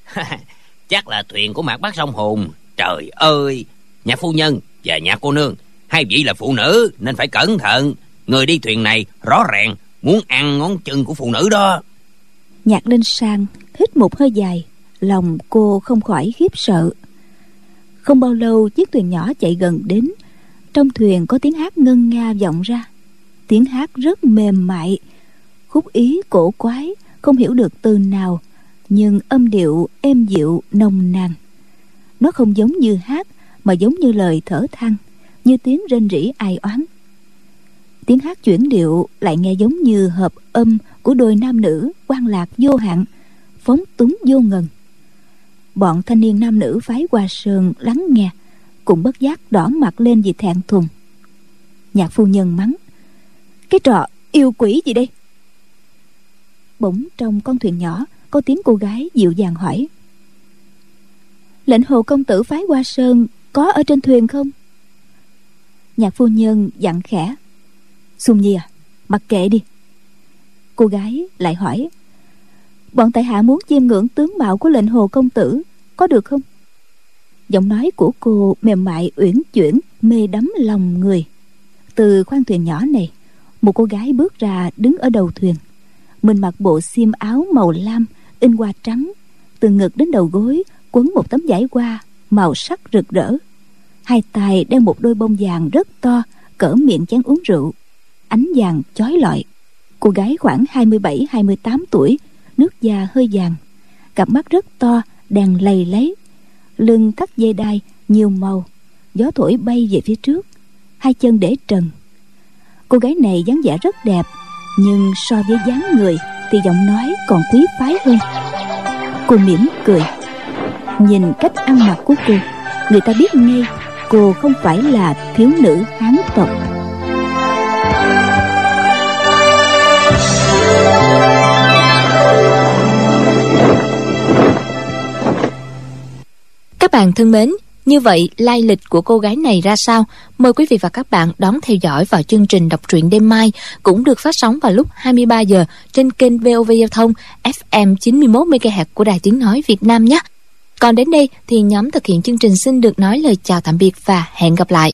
S3: Chắc là thuyền của Mạc Bác Sông Hùng. Trời ơi, nhà phu nhân và nhà cô nương, hai vị là phụ nữ nên phải cẩn thận. Người đi thuyền này rõ ràng muốn ăn ngón chân của phụ nữ đó.
S2: Nhạc Linh Sang hít một hơi dài, lòng cô không khỏi khiếp sợ. Không bao lâu chiếc thuyền nhỏ chạy gần đến. Trong thuyền có tiếng hát ngân nga vọng ra. Tiếng hát rất mềm mại, khúc ý cổ quái, không hiểu được từ nào, nhưng âm điệu êm dịu nồng nàn. Nó không giống như hát, mà giống như lời thở than, như tiếng rên rỉ ai oán. Tiếng hát chuyển điệu lại nghe giống như hợp âm của đôi nam nữ quan lạc vô hạn, phóng túng vô ngần. Bọn thanh niên nam nữ phái Hoa Sơn lắng nghe, cũng bất giác đỏ mặt lên vì thẹn thùng. Nhạc phu nhân mắng: Cái trò yêu quỷ gì đây? Bỗng trong con thuyền nhỏ có tiếng cô gái dịu dàng hỏi: Lệnh Hồ công tử phái Hoa Sơn có ở trên thuyền không? Nhạc phu nhân dặn khẽ: Xuân Nhi à, mặc kệ đi. Cô gái lại hỏi: Bọn tại hạ muốn chiêm ngưỡng tướng mạo của lệnh hồ công tử, có được không? Giọng nói của cô mềm mại uyển chuyển, mê đắm lòng người. Từ khoang thuyền nhỏ này, một cô gái bước ra đứng ở đầu thuyền. Mình mặc bộ xiêm áo màu lam in hoa trắng, từ ngực đến đầu gối quấn một tấm vải hoa màu sắc rực rỡ. Hai tay đeo một đôi bông vàng rất to, cỡ miệng chén uống rượu, ánh vàng chói lọi. Cô gái khoảng hai mươi bảy hai mươi tám tuổi, nước da hơi vàng, cặp mắt rất to, đèn lầy lấy, lưng thắt dây đai nhiều màu, gió thổi bay về phía trước, hai chân để trần. Cô gái này dáng vẻ rất đẹp, nhưng so với dáng người thì giọng nói còn quý phái hơn. Cô mỉm cười, nhìn cách ăn mặc của cô, người ta biết ngay cô không phải là thiếu nữ Hán tộc.
S1: Các bạn thân mến, như vậy lai lịch của cô gái này ra sao? Mời quý vị và các bạn đón theo dõi vào chương trình đọc truyện đêm mai, cũng được phát sóng vào lúc hai mươi ba giờ trên kênh vê o vê Giao thông ép em chín mươi mốt mê ga héc của Đài Tiếng Nói Việt Nam nhé. Còn đến đây thì nhóm thực hiện chương trình xin được nói lời chào tạm biệt và hẹn gặp lại.